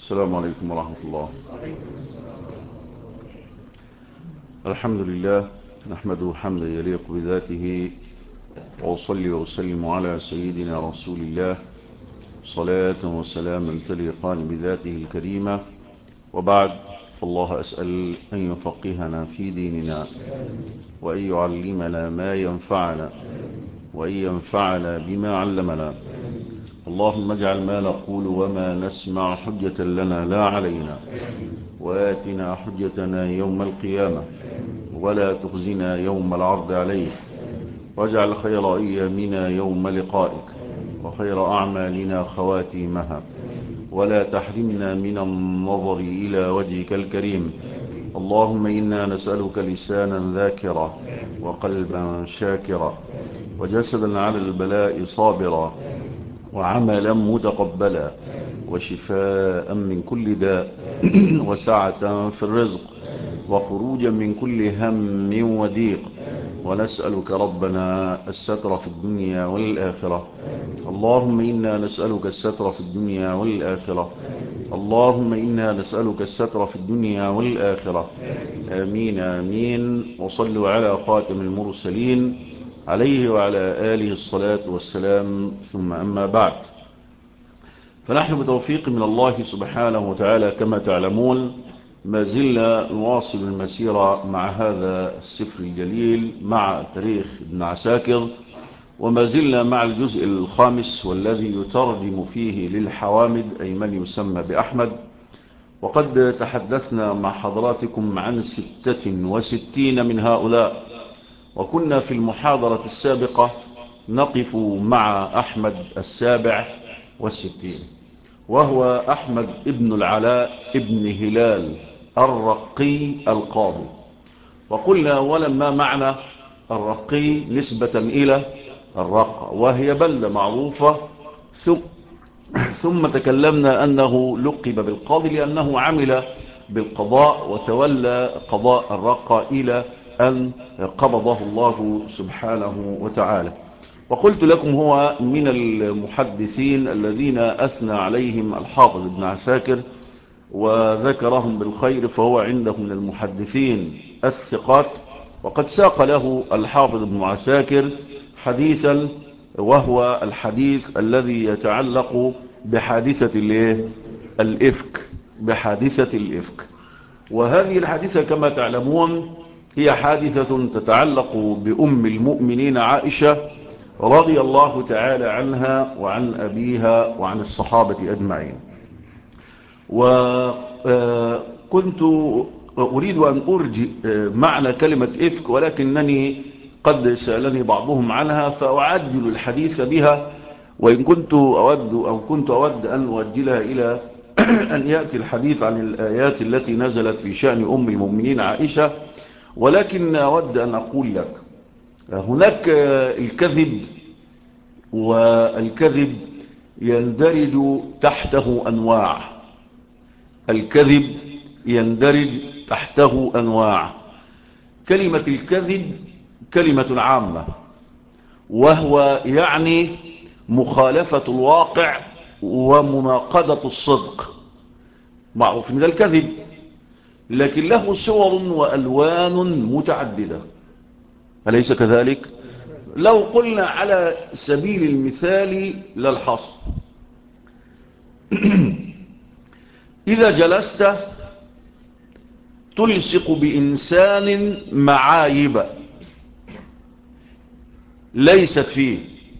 السلام عليكم ورحمة الله. الحمد لله نحمده حمدا يليق بذاته، وأصلي وأسلم على سيدنا رسول الله صلاة وسلاما تليقان بذاته الكريمة. وبعد، فالله أسأل أن يفقهنا في ديننا، وأن يعلمنا ما ينفعنا، وأن ينفعنا بما علمنا. اللهم اجعل ما نقول وما نسمع حجة لنا لا علينا، وآتنا حجتنا يوم القيامة، ولا تخزنا يوم العرض عليك، واجعل خير أيامنا يوم لقائك، وخير أعمالنا خواتيمها، ولا تحرمنا من النظر إلى وجهك الكريم. اللهم إنا نسألك لسانا ذاكرا، وقلبا شاكرا، وجسدا على البلاء صابرا، وعملا متقبلا، وشفاء من كل داء، وسعة في الرزق، وخروجا من كل هم وضيق. ونسألك ربنا الستر في الدنيا والآخرة. اللهم إنا نسألك الستر في الدنيا والآخرة. اللهم إنا نسألك الستر في الدنيا والآخرة. آمين آمين. وصلوا على خاتم المرسلين عليه وعلى آله الصلاة والسلام، ثم أما بعد. فنحن بتوفيق من الله سبحانه وتعالى كما تعلمون ما زلنا نواصل المسيرة مع هذا السفر الجليل، مع تاريخ ابن عساكر، وما زلنا مع الجزء الخامس والذي يترجم فيه للحوامد، أي من يسمى بأحمد. وقد تحدثنا مع حضراتكم عن 66 من هؤلاء، وكنا في المحاضرة السابقة نقف مع أحمد 67، وهو أحمد ابن العلاء ابن هلال الرقي القاضي. وقلنا ولما معنى الرقي نسبة إلى الرقة، وهي بلدة معروفة. ثم تكلمنا أنه لقب بالقاضي لأنه عمل بالقضاء وتولى قضاء الرقة إلى أن قبضه الله سبحانه وتعالى. وقلت لكم هو من المحدثين الذين أثنى عليهم الحافظ ابن عساكر وذكرهم بالخير، فهو عنده من المحدثين الثقات. وقد ساق له الحافظ ابن عساكر حديثا، وهو الحديث الذي يتعلق بحادثة الإفك، بحادثة الإفك. وهذه الحادثة كما تعلمون هي حادثة تتعلق بأم المؤمنين عائشة رضي الله تعالى عنها وعن أبيها وعن الصحابة أجمعين. وكنت أريد أن أرجئ معنى كلمة إفك، ولكنني قد سألني بعضهم عنها فأعجل الحديث بها، وإن كنت أود أن أؤجلها إلى أن يأتي الحديث عن الآيات التي نزلت في شأن أم المؤمنين عائشة. ولكن أود أن أقول لك هناك الكذب، والكذب يندرج تحته أنواع. الكذب يندرج تحته أنواع. كلمة الكذب كلمة عامة، وهو يعني مخالفة الواقع ومناقضة الصدق، معروف من الكذب، لكن له صور وألوان متعددة، أليس كذلك؟ لو قلنا على سبيل المثال للحصر، إذا جلست تلصق بإنسان معايب ليست فيه،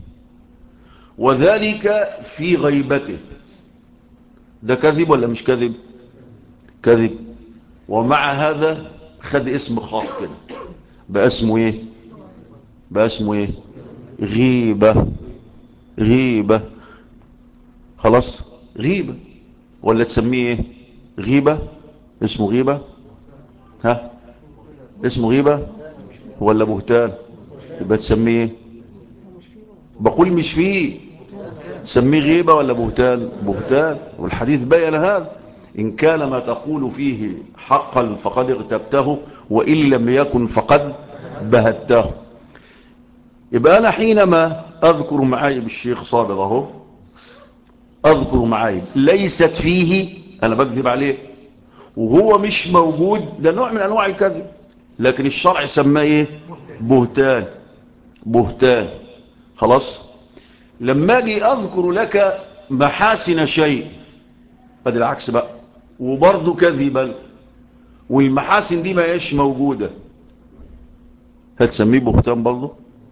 وذلك في غيبته، ده كذب ولا مش كذب؟ كذب. ومع هذا خد اسم خاص كده، بقى اسمه ايه؟ بقى اسمه ايه؟ غيبة. غيبة، خلاص، غيبة. ولا تسميه ايه؟ غيبة، اسمه غيبة. ها، اسمه غيبة ولا بهتان؟ يبقى تسميه ايه؟ بقول مش فيه، تسميه غيبة ولا بهتان؟ بهتان. والحديث بيّن هذا، إن كان ما تقول فيه حقا فقد اغتبته، وإن لم يكن فقد بهته. يبقى أنا حينما أذكر معايب الشيخ صابر اهو، أذكر معايب ليست فيه، انا بكذب عليه وهو مش موجود، ده نوع من انواع الكذب، لكن الشرع سماه ايه؟ بهتان. بهتان. خلاص. لما اجي اذكر لك محاسن شيء، ادي العكس بقى، وبرضه كذبا، والمحاسن دي ما هيش موجودة، هتسميه بهتان برضه؟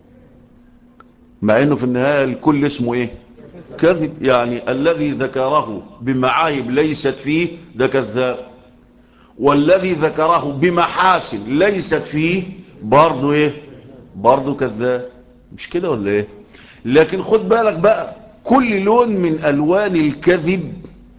مع انه في النهاية الكل اسمه ايه؟ كذب. يعني الذي ذكره بمعايب ليست فيه ده كذاب، والذي ذكره بمحاسن ليست فيه برضه ايه؟ برضه كذاب. مش كده ولا ايه؟ لكن خد بالك بقى، كل لون من الوان الكذب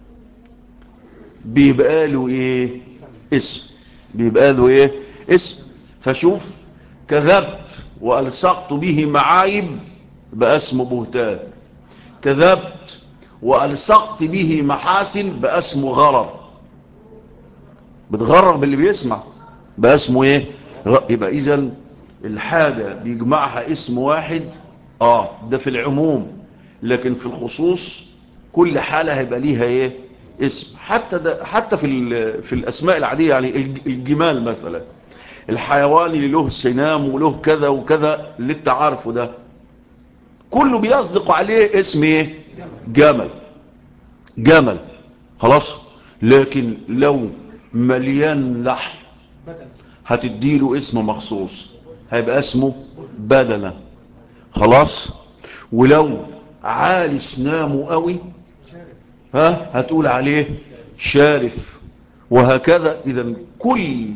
بيبقى له ايه؟ اسم. بيبقى له ايه؟ اسم. فشوف، كذبت والصقت به معايب بقى اسمه بهتان، كذبت والصقت به محاسن بقى اسمه غرر، بتغرر باللي بيسمع بقى اسمه ايه؟ يبقى اذا الحاجة بيجمعها اسم واحد، ده في العموم، لكن في الخصوص كل حالة هيبقى ليها ايه؟ اسم. حتى في الاسماء العادية، يعني الجمال مثلا، الحيوان اللي له سنام وله كذا وكذا اللي انت عارفه ده، كله بيصدق عليه اسم ايه؟ جمل. جمل. خلاص. لكن لو مليان لحم هتديله اسم مخصوص، هيبقى اسمه بدنة. خلاص. ولو عالي سنامه قوي هتقول عليه شارف، وهكذا. اذا كل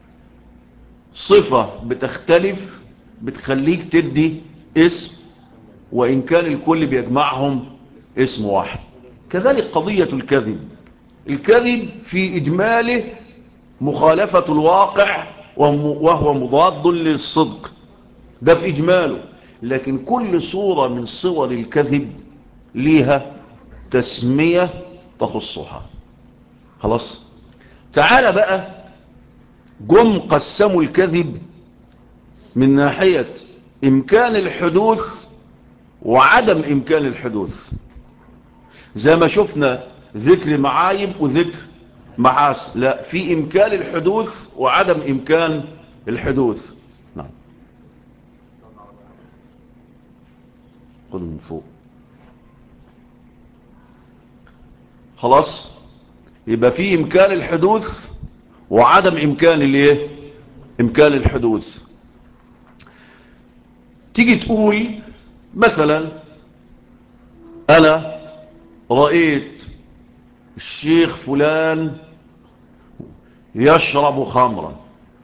صفة بتختلف بتخليك تدي اسم، وإن كان الكل بيجمعهم اسم واحد. كذلك قضية الكذب. الكذب في إجماله مخالفة الواقع وهو مضاد للصدق، ده في إجماله. لكن كل صورة من صور الكذب ليها تسمية تخصها. خلاص. تعال بقى، جم قسموا الكذب من ناحية إمكان الحدوث وعدم إمكان الحدوث، زي ما شفنا ذكر معايب وذكر محاسن. لا، في إمكان الحدوث وعدم إمكان الحدوث. نعم. خذ من فوق. خلاص. يبقى في إمكان الحدوث وعدم إمكان الايه؟ إمكان الحدوث. تيجي تقول مثلا أنا رأيت الشيخ فلان يشرب خمرا،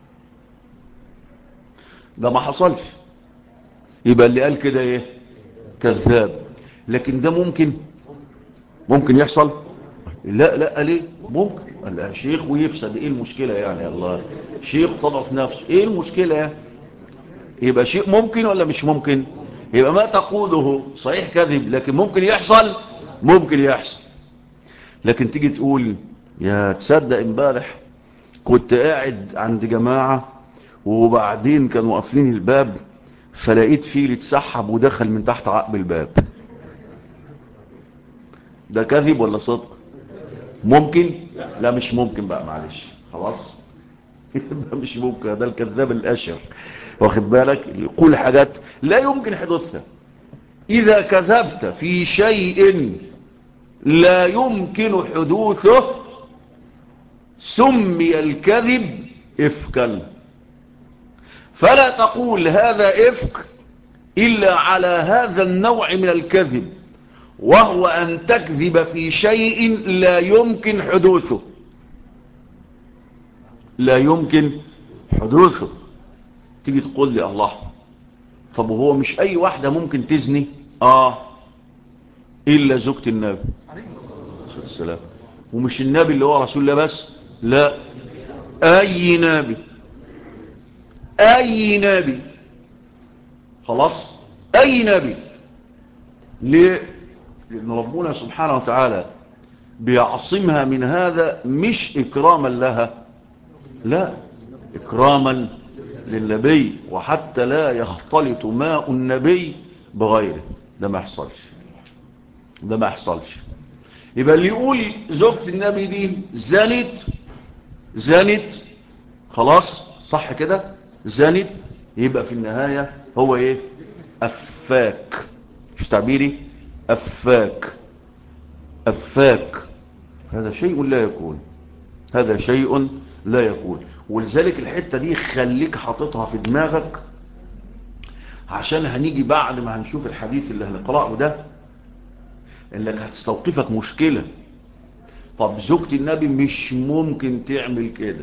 ده ما حصلش، يبقى اللي قال كده ايه؟ كذاب. لكن ده ممكن يحصل. لا ليه؟ ممكن. لا شيخ ويفسد، ايه المشكلة يعني؟ الله، شيخ تضعف نفسه، ايه المشكلة يعني؟ يبقى شيء ممكن ولا مش ممكن؟ يبقى ما تقوله صحيح كذب، لكن ممكن يحصل. ممكن يحصل. لكن تيجي تقول يا تصدق امبارح كنت قاعد عند جماعة وبعدين كانوا قافلين الباب فلقيت فيل اتسحب ودخل من تحت عقب الباب، ده كذب ولا صدق؟ ممكن؟ لا مش ممكن بقى، معلش خلاص. مش ممكن، ده الكذاب الاشر، واخد بالك؟ يقول حاجات لا يمكن حدوثها. اذا كذبت في شيء لا يمكن حدوثه سمي الكذب افكا. فلا تقول هذا افك الا على هذا النوع من الكذب، وهو ان تكذب في شيء لا يمكن حدوثه. لا يمكن حدوثه. تيجي تقول لي الله، طب وهو مش اي واحدة ممكن تزني؟ الا زوجة النبي صلى الله عليه وسلم. ومش النبي اللي هو رسول الله بس، لا، اي نبي. اي نبي. خلاص. اي نبي. ليه؟ لان ربنا سبحانه وتعالى بيعصمها من هذا، مش اكراما لها، لا، اكراما للنبي، وحتى لا يختلط ماء النبي بغيره. ده ما يحصلش. ده ما يحصلش. يبقى اللي يقول زوجة النبي دي زانت خلاص صح كده، زانت، يبقى في النهاية هو ايه؟ افاك. مش تعبيري؟ افاك. هذا شيء لا يكون، هذا شيء لا يكون. ولذلك الحتة دي خليك حاططها في دماغك، عشان هنيجي بعد ما هنشوف الحديث اللي هنقرأه ده انك هتستوقفك مشكلة. طب زوجة النبي مش ممكن تعمل كده،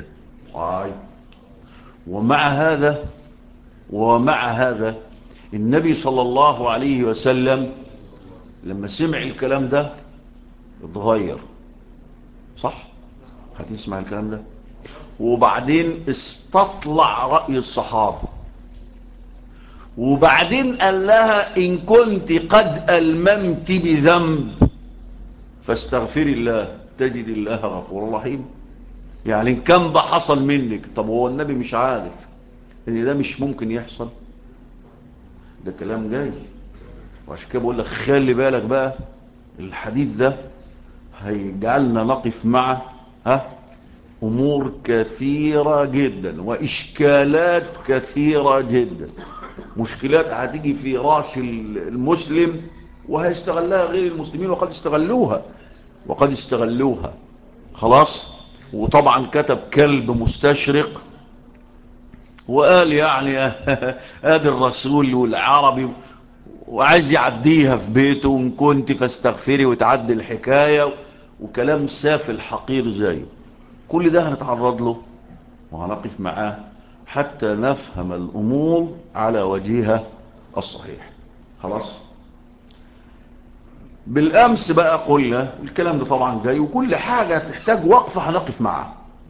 ومع هذا النبي صلى الله عليه وسلم لما سمع الكلام ده اتغير، صح؟ هتسمع الكلام ده، وبعدين استطلع رأي الصحابة، وبعدين قال لها إن كنت قد ألممت بذنب فاستغفري الله تجد الله غفور رحيم. يعني إن كان ده حصل منك، طب هو النبي مش عارف إن ده مش ممكن يحصل؟ ده كلام جاي. وعشان كده بقول لك خلي بالك بقى، الحديث ده هيجعلنا نقف مع أمور كثيرة جدا وإشكالات كثيرة جدا، مشكلات هتيجي في راس المسلم وهيستغلها غير المسلمين، وقد استغلوها خلاص. وطبعا كتب كلب مستشرق وقال يعني ادي الرسول والعربي، وعايز يعديها في بيته، وان كنت فاستغفري وتعدي الحكاية، وكلام سافل حقير زيه. كل ده هنتعرض له وهنقف معاه حتى نفهم الأمور على وجهها الصحيح. خلاص. بالأمس بقى قلنا الكلام ده طبعا جاي، وكل حاجة تحتاج وقفة هنقف معاه.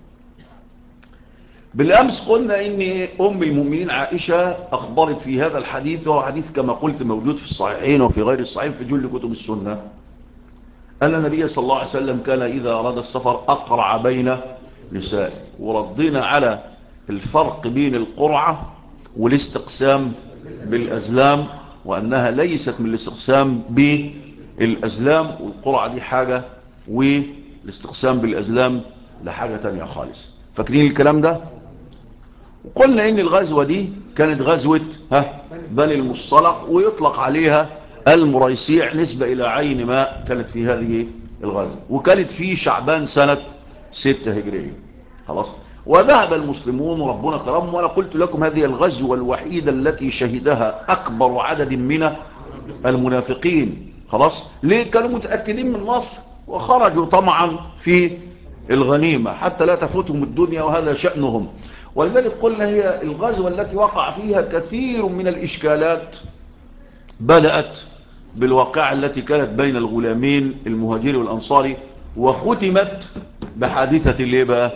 بالأمس قلنا إن أم المؤمنين عائشة أخبرت في هذا الحديث، وهو حديث كما قلت موجود في الصحيحين وفي غير الصحيح في جل كتب السنة، أن النبي صلى الله عليه وسلم كان إذا أراد السفر أقرع بين نسائه. وردينا على الفرق بين القرعة والاستقسام بالأزلام، وأنها ليست من الاستقسام بالأزلام، والقرعة دي حاجة والاستقسام بالأزلام لحاجة تانية خالص. فاكرين الكلام ده؟ وقلنا إن الغزوة دي كانت غزوة بني المصطلق، ويطلق عليها المريسيع نسبة إلى عين ما كانت في هذه الغزوة، وكانت في شعبان سنة 6 هجرية. خلاص. وذهب المسلمون وربنا كرمهم، وأنا قلت لكم هذه الغزوة الوحيدة التي شهدها أكبر عدد من المنافقين. خلاص. ليه؟ كانوا متأكدين من مصر وخرجوا طمعا في الغنيمة حتى لا تفوتهم الدنيا، وهذا شأنهم. ولذلك قلنا هي الغزوة التي وقع فيها كثير من الإشكالات بدأت بالواقعة التي كانت بين الغلامين المهاجري والأنصاري، وختمت بحادثة اللي بقى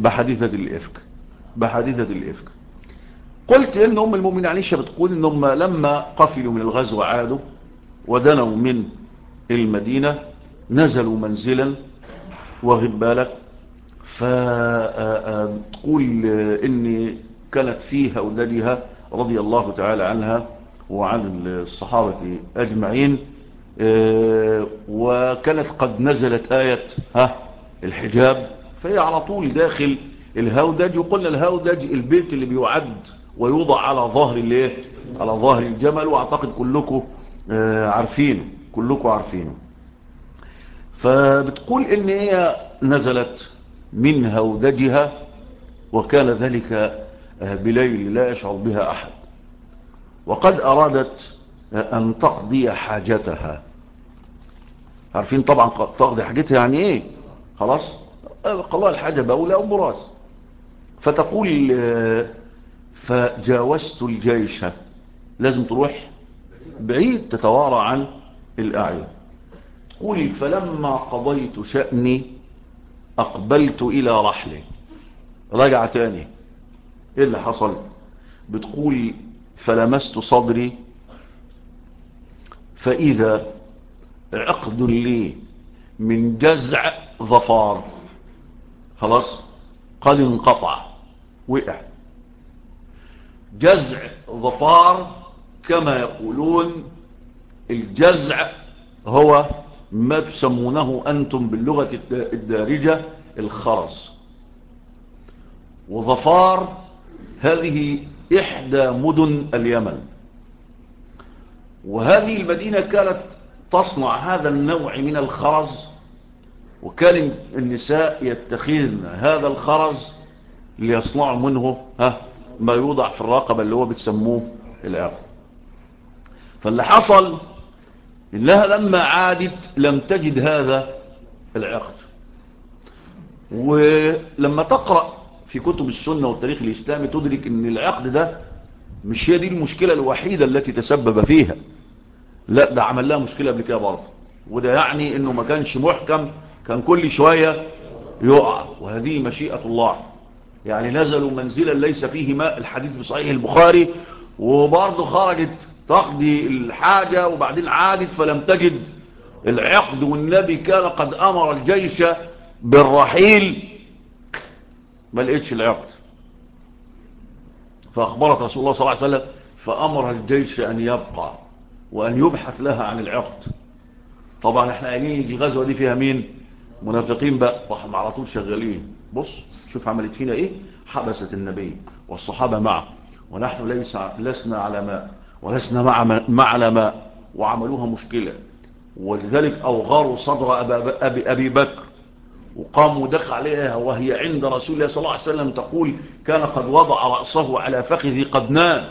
بحادثة الإفك. قلت إن أم المؤمنين عائشة بتقول إنهم لما قفلوا من الغزو عادوا ودنوا من المدينة، نزلوا منزلا، واخد بالك، فتقول إن كانت فيها أولادها رضي الله تعالى عنها وعن الصحابة أجمعين، وكانت قد نزلت آية الحجاب، فهي على طول داخل الهودج. وقلنا الهودج البيت اللي بيعد ويوضع على ظهر الجمل، واعتقد كلكم عارفينه. فبتقول ان هي نزلت من هودجها، وكان ذلك بليل لا يشعر بها احد، وقد ارادت ان تقضي حاجتها. عارفين طبعا تقضي حاجتها يعني ايه؟ خلاص، قضاء الحاجة بأولى أو براس. فتقول فجاوزت الجيش، لازم تروح بعيد تتوارى عن الأعين. تقول فلما قضيت شأني أقبلت إلى رحلي، رجع تاني. إيه اللي حصل؟ بتقول فلمست صدري فإذا عقد لي من جزع ظفار خلاص قد انقطع، وقع. جزع ظفار كما يقولون، الجزع هو ما تسمونه أنتم باللغة الدارجة الخرز. وظفار هذه إحدى مدن اليمن، وهذه المدينة كانت تصنع هذا النوع من الخرز، وكان النساء يتخذن هذا الخرز ليصنعوا منه ما يوضع في الرقبة اللي هو بتسموه العقد. فاللي حصل إنها لما عادت لم تجد هذا العقد. ولما تقرأ في كتب السنة والتاريخ الإسلامي تدرك أن العقد ده مش هي دي المشكلة الوحيدة التي تسبب فيها، لا ده عمل لها مشكلة قبل كده برضه، وده يعني أنه ما كانش محكم، كان كل شوية يقع، وهذه مشيئة الله. يعني نزلوا منزلا ليس فيه ماء، الحديث بصحيح البخاري، وبرضه خرجت تقضي الحاجة وبعدين عادت فلم تجد العقد، والنبي كان قد أمر الجيش بالرحيل ما لقيتش العقد. فأخبرت رسول الله صلى الله عليه وسلم فأمر الجيش أن يبقى وأن يبحث لها عن العقد. طبعا احنا قايلين يجي غزوة دي فيها مين؟ منافقين بقى، راحوا على طول شغالين. بص شوف عملت فينا ايه، حبست النبي والصحابة معه ونحن لسنا على ماء ولسنا معنا ماء، وعملوها مشكلة. ولذلك أوغروا صدر أبي بكر، وقاموا دخل عليها وهي عند رسول الله صلى الله عليه وسلم تقول كان قد وضع رأسه على فخذي قد نام،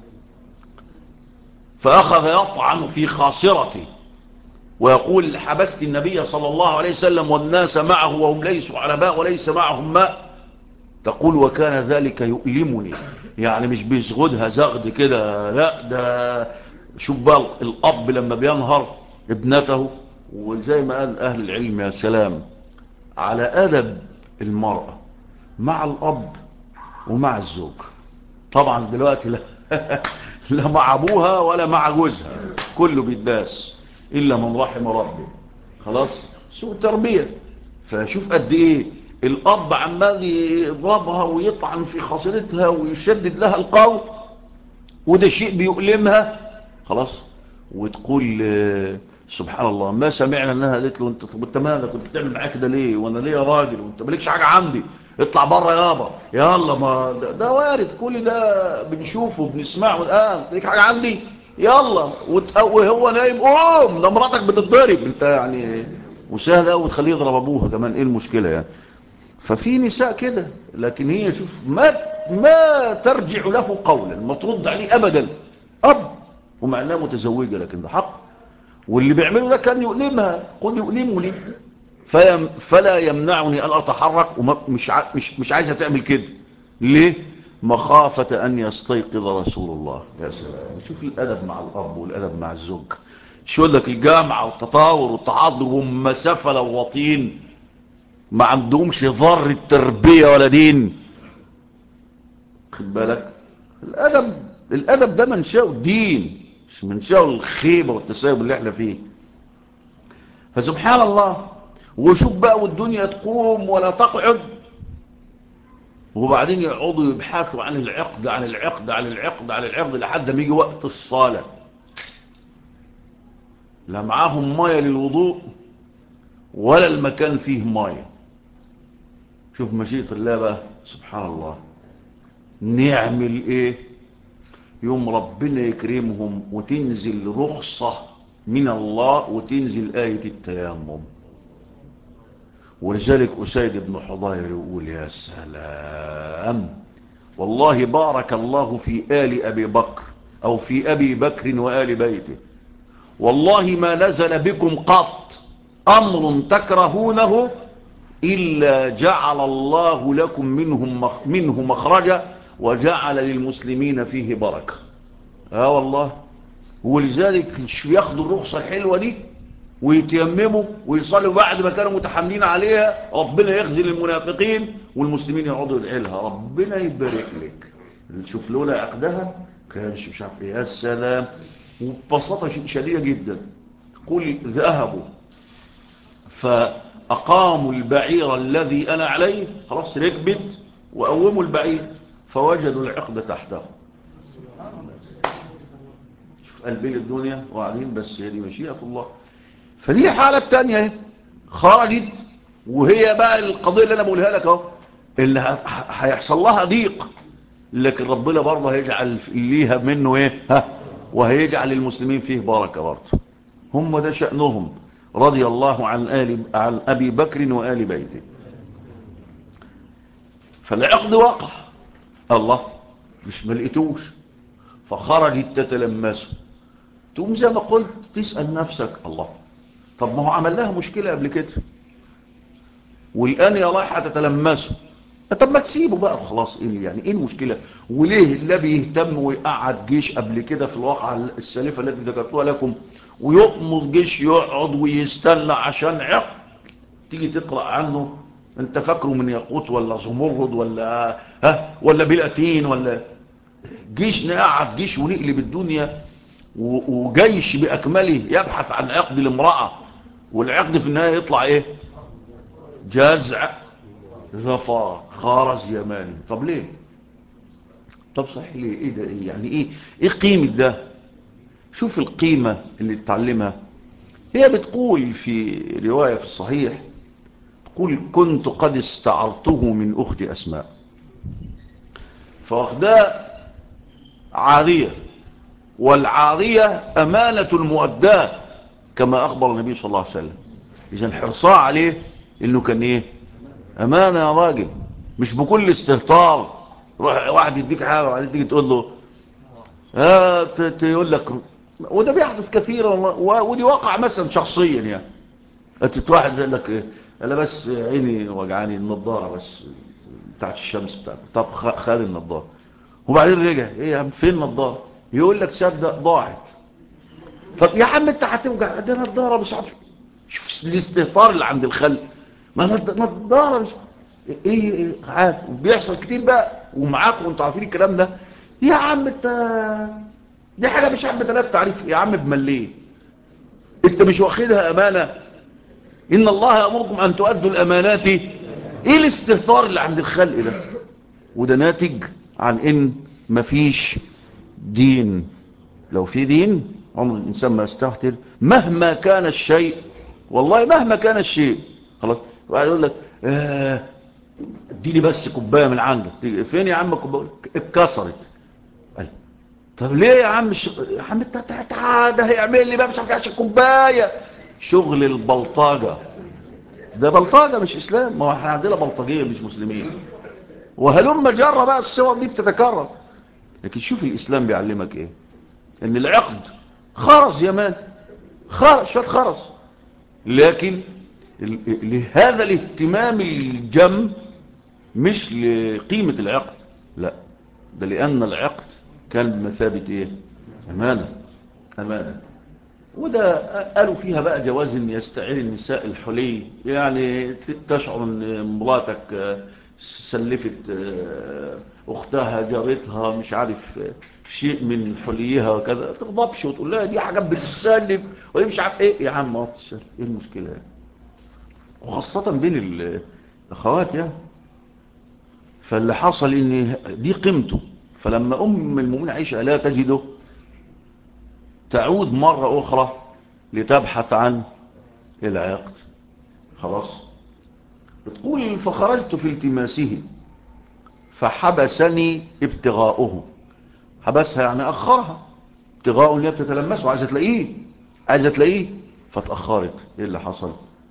فأخذ يطعن في خاصرته ويقول حبست النبي صلى الله عليه وسلم والناس معه وهم ليسوا على ماء وليس معهم ماء. تقول وكان ذلك يؤلمني، يعني مش بيزغدها زغد كده، لا ده شوف بقى الأب لما بينهر ابنته. وزي ما قال أهل العلم يا سلام على أدب المرأة مع الأب ومع الزوج. طبعا دلوقتي لا لا مع أبوها ولا مع جوزها، كله بيتباس إلا من رحم ربه، خلاص سوء تربية. فشوف قد إيه الأب عمال يضربها ويطعن في خاصرتها ويشدد لها القول، وده شيء بيؤلمها، خلاص. وتقول سبحان الله ما سمعنا انها قالت له انت مالك كنت بتعمل معايا كده ليه، وانا ليه يا راجل وانت مالكش حاجه عندي، اطلع بره يابا يلا. ما ده وارد، كل ده بنشوفه بنسمعه الان، ليك حاجه عندي يلا. وهو نايم قوم ده مراتك بتتضرب انت يعني، وسهل قوي تخليه يضرب ابوها كمان، ايه المشكله يعني. ففي نساء كده، لكن هي شوف ما ترجع له قولا، ما ترد عليه ابدا، اب ومع انها متزوجه لكن ده حق. واللي بيعمله ده كان يؤلمها، قل يؤلمني فلا يمنعني ان اتحرك، ومش عايزه تعمل كده. ليه؟ مخافه ان يستيقظ رسول الله. يا سلام شوف الادب مع الاب والادب مع الزوج. شو يقول لك الجامعه والتطاور والتحضر هم سفله وواطين، ما عندهمش ذره تربيه ولا دين. خد بالك الادب ده منشأه الدين، مش منشأه الخيبه والتسايب اللي احنا فيه. فسبحان الله، وشوف بقى والدنيا تقوم ولا تقعد، وبعدين يقعدوا يبحثوا عن العقد عن العقد عن العقد عن العقد لحد ما يجي وقت الصلاة، لا معاهم مية للوضوء ولا المكان فيه مية. شوف مشيئة الله بقى سبحان الله، نعمل ايه؟ يوم ربنا يكرمهم وتنزل رخصة من الله وتنزل آية التيمم. ولذلك أسيد بن حضير يقول يا سلام والله بارك الله في آل أبي بكر أو في أبي بكر وآل بيته، والله ما نزل بكم قط أمر تكرهونه إلا جعل الله لكم منه مخرجا وجعل للمسلمين فيه بركة. والله. ولذلك ياخدوا الرخصة الحلوة دي ويتيمموا ويصلوا بعد ما كانوا متحملين عليها، ربنا يخذل المنافقين والمسلمين يقعدوا يدعي لها ربنا يبارك لك. شوف لولا عقدها كانش مش عارف ايه. السلام. وببساطة شديدة جدا، قل ذهبوا فأقاموا البعير الذي أنا عليه، خلاص ركبت وقوموا البعير فوجدوا العقد تحته. شوف قلبين الدنيا وقاعدين، بس هذه مشيئة الله. فدي حالة تانية خرجت، وهي بقى القضية اللي انا بقولها لك اهو، اللي هيحصل لها ضيق، لكن ربنا برضه هيجعل ليها منه ايه، وهيجعل المسلمين فيه بركة برضه. هم ده شأنهم رضي الله عن ابي بكر وآل بيته. فالعقد وقع، الله مش ملقتوش، فخرجت تتلمسه. تقوم زي ما قلت تسأل نفسك، الله طب ما هو عمل لها مشكلة قبل كده، والآن يا رايحة تتلمسه، طب ما تسيبه بقى وخلاص. ايه المشكلة؟ وليه لا بيهتم ويقعد جيش قبل كده في الواقعة السالفة التي ذكرتها لكم، ويؤمر جيش يقعد ويستنى عشان عقد تيجي تقرأ عنه انت فاكره من ياقوت ولا زمرد ولا بلاتين، ولا جيش نقعد جيش ونقلب الدنيا، وجيش بأكمله يبحث عن عقد الامرأة، والعقد في النهاية يطلع ايه؟ جزع ظفار خارز يماني. طب ليه؟ طب صحيح ليه؟ ايه ده؟ ايه يعني؟ ايه قيمة ده؟ شوف القيمة اللي تتعلمها. هي بتقول في رواية في الصحيح، تقول كنت قد استعرته من أخت أسماء، فواخداه عارية، والعارية أمانة المؤداة كما أخبر النبي صلى الله عليه وسلم. إذن حرصاه عليه إنه كان إيه؟ أمانة يا راجل، مش بكل استهتار. واحد يديك حاجة وبعدين تيجي تقول له يقول لك، وده بيحدث كثيرا، ودي واقع مثلا شخصيا يعني. واحد يقول لك إيه؟ أنا بس عيني وجعاني، النضارة بس بتاعت الشمس بتاعتي. طب خد النضارة، وبعدين رجع، ايه يا عم فين النضارة؟ يقول لك صدق ضاعت. طب يا عم انت هتوجع ده نضارة مش عارف. شوف الاستهتار اللي عند الخلق، ما نضارة مش ايه عاد. وبيحصل كتير بقى ومعاكم وانتوا عارفين الكلام ده. يا عم انت دي حاجة مش عم ثلاث تعريف يا عم بمليه، انت مش واخدها امانة؟ ان الله يأمركم ان تؤدوا الامانات. ايه الاستهتار اللي عند الخلق ده؟ وده ناتج عن ان مفيش دين. لو في دين عمر الانسان ما يستهتر مهما كان الشيء، والله مهما كان الشيء. خلاص واحد يقول لك اديني بس كوبايه من عندك. فين يا عم كوبايه؟ اتكسرت. طب ليه يا عم يا عم انت ده هيعمل لي بقى مش عارف عشان كوبايه. شغل البلطجه ده، بلطجه مش اسلام. ما احنا عندنا بلطجيه مش مسلمين، وهلم جرى بقى الصور دي بتتكرر. لكن شوف الاسلام بيعلمك ايه، ان العقد خرز يا مان، خرز شويه خرز، لكن لهذا الاهتمام الجم مش لقيمة العقد، لا ده لأن العقد كان بمثابة ايه؟ أمانة. أمانة. وده قالوا فيها بقى جواز ان يستعير النساء الحلي، يعني تشعر ان مراتك سلفت اختها جارتها مش عارف شيء من حليها وكذا، تغضبش وتقول لها دي حاجات بتسلف وهي مش عارف ايه. يا عم ما تسلف، ايه المشكله يعني؟ وخاصه بين الاخوات يعني. فاللي حصل ان دي قيمته. فلما المؤمنين عائشه لا تجده، تعود مره اخرى لتبحث عن العقد. خلاص بتقول فخرجت في التماسه فحبسني ابتغاؤه. حبسها يعني أخرها، ابتغاء اللي بتتلمسه، عايزة تلاقيه، عايزة تلاقيه، فتأخرت. ايه اللي حصل؟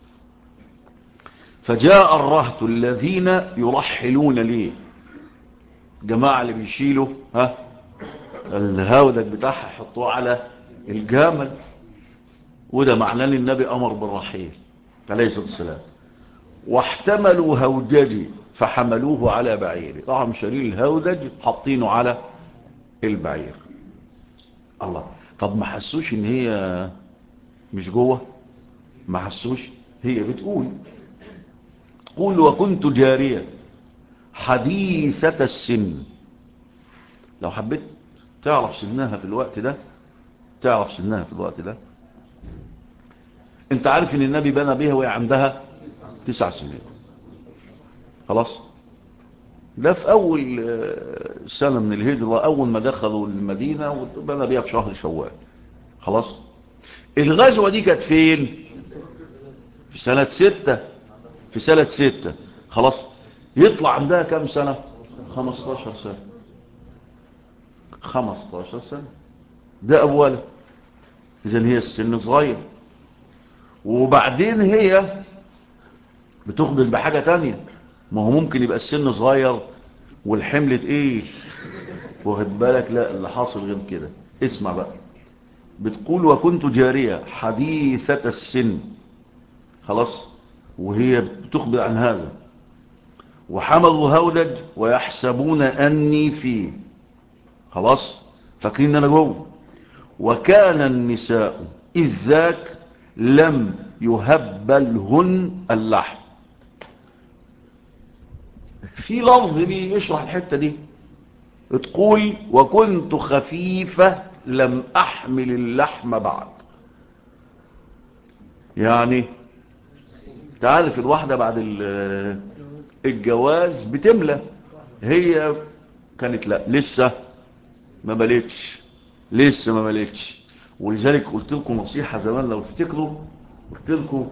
فجاء الرهط الذين يرحلون لي، جماعة اللي بيشيلوا الهودج بتاعها يحطوه على الجمل، وده معناه ان النبي امر بالرحيل عليه الصلاة والسلام. واحتملوا هودجي فحملوه على بعير، راحوا مشارين الهودج حاطينه على البعير. الله، طب ما حسوش ان هي مش جوه؟ ما حسوش؟ هي بتقول وكنت جارية حديثة السن. لو حبيت تعرف سنها في الوقت ده، تعرف سنها في الوقت ده. انت عارف ان النبي بنى بها وهي عندها 9 سنين. خلاص ده في اول سنة من الهجرة، اول ما دخلوا المدينة، وبنى بها في شهر شوال. خلاص الغزوة دي كانت فين؟ في سنة 6 خلاص يطلع عندها كم سنة؟ 15 سنة. 15 سنة ده أولا. إذن هي السن صغير. وبعدين هي بتخبر بحاجة تانية. ما هو ممكن يبقى السن صغير والحمل تقيل، واخد بالك؟ لا، اللي حاصل غير كده. اسمع بقى، بتقول وكنت جارية حديثة السن، خلاص، وهي بتخبر عن هذا، وحملوا هودج ويحسبون أني فيه، خلاص، فاكرين ان انا جوه. وكان النساء إذ ذاك لم يهبلهن اللحم. في لفظ بيشرح الحتة دي، تقول وكنت خفيفة لم أحمل اللحم بعد. يعني تعرف الواحدة بعد الجواز بتملى، هي كانت لا، لسه ما ملتش. ولذلك قلت لكم نصيحة زمان لو تفتكروا، قلت لكم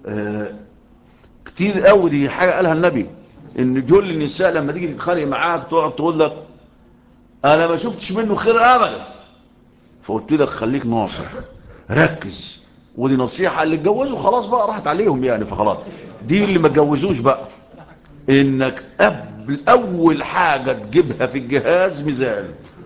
كتير قوي، دي حاجة قالها النبي، ان جل النساء لما تيجي تتخانق معاك تقعد تقول لك انا ما شفتش منه خير ابدا. فقلت لك خليك ناصح، ركز. ودي نصيحة اللي اتجوزوا خلاص بقى راحت عليهم يعني، فخلاص. دي اللي ما اتجوزوش بقى، انك قبل اول حاجة تجيبها في الجهاز ميزان.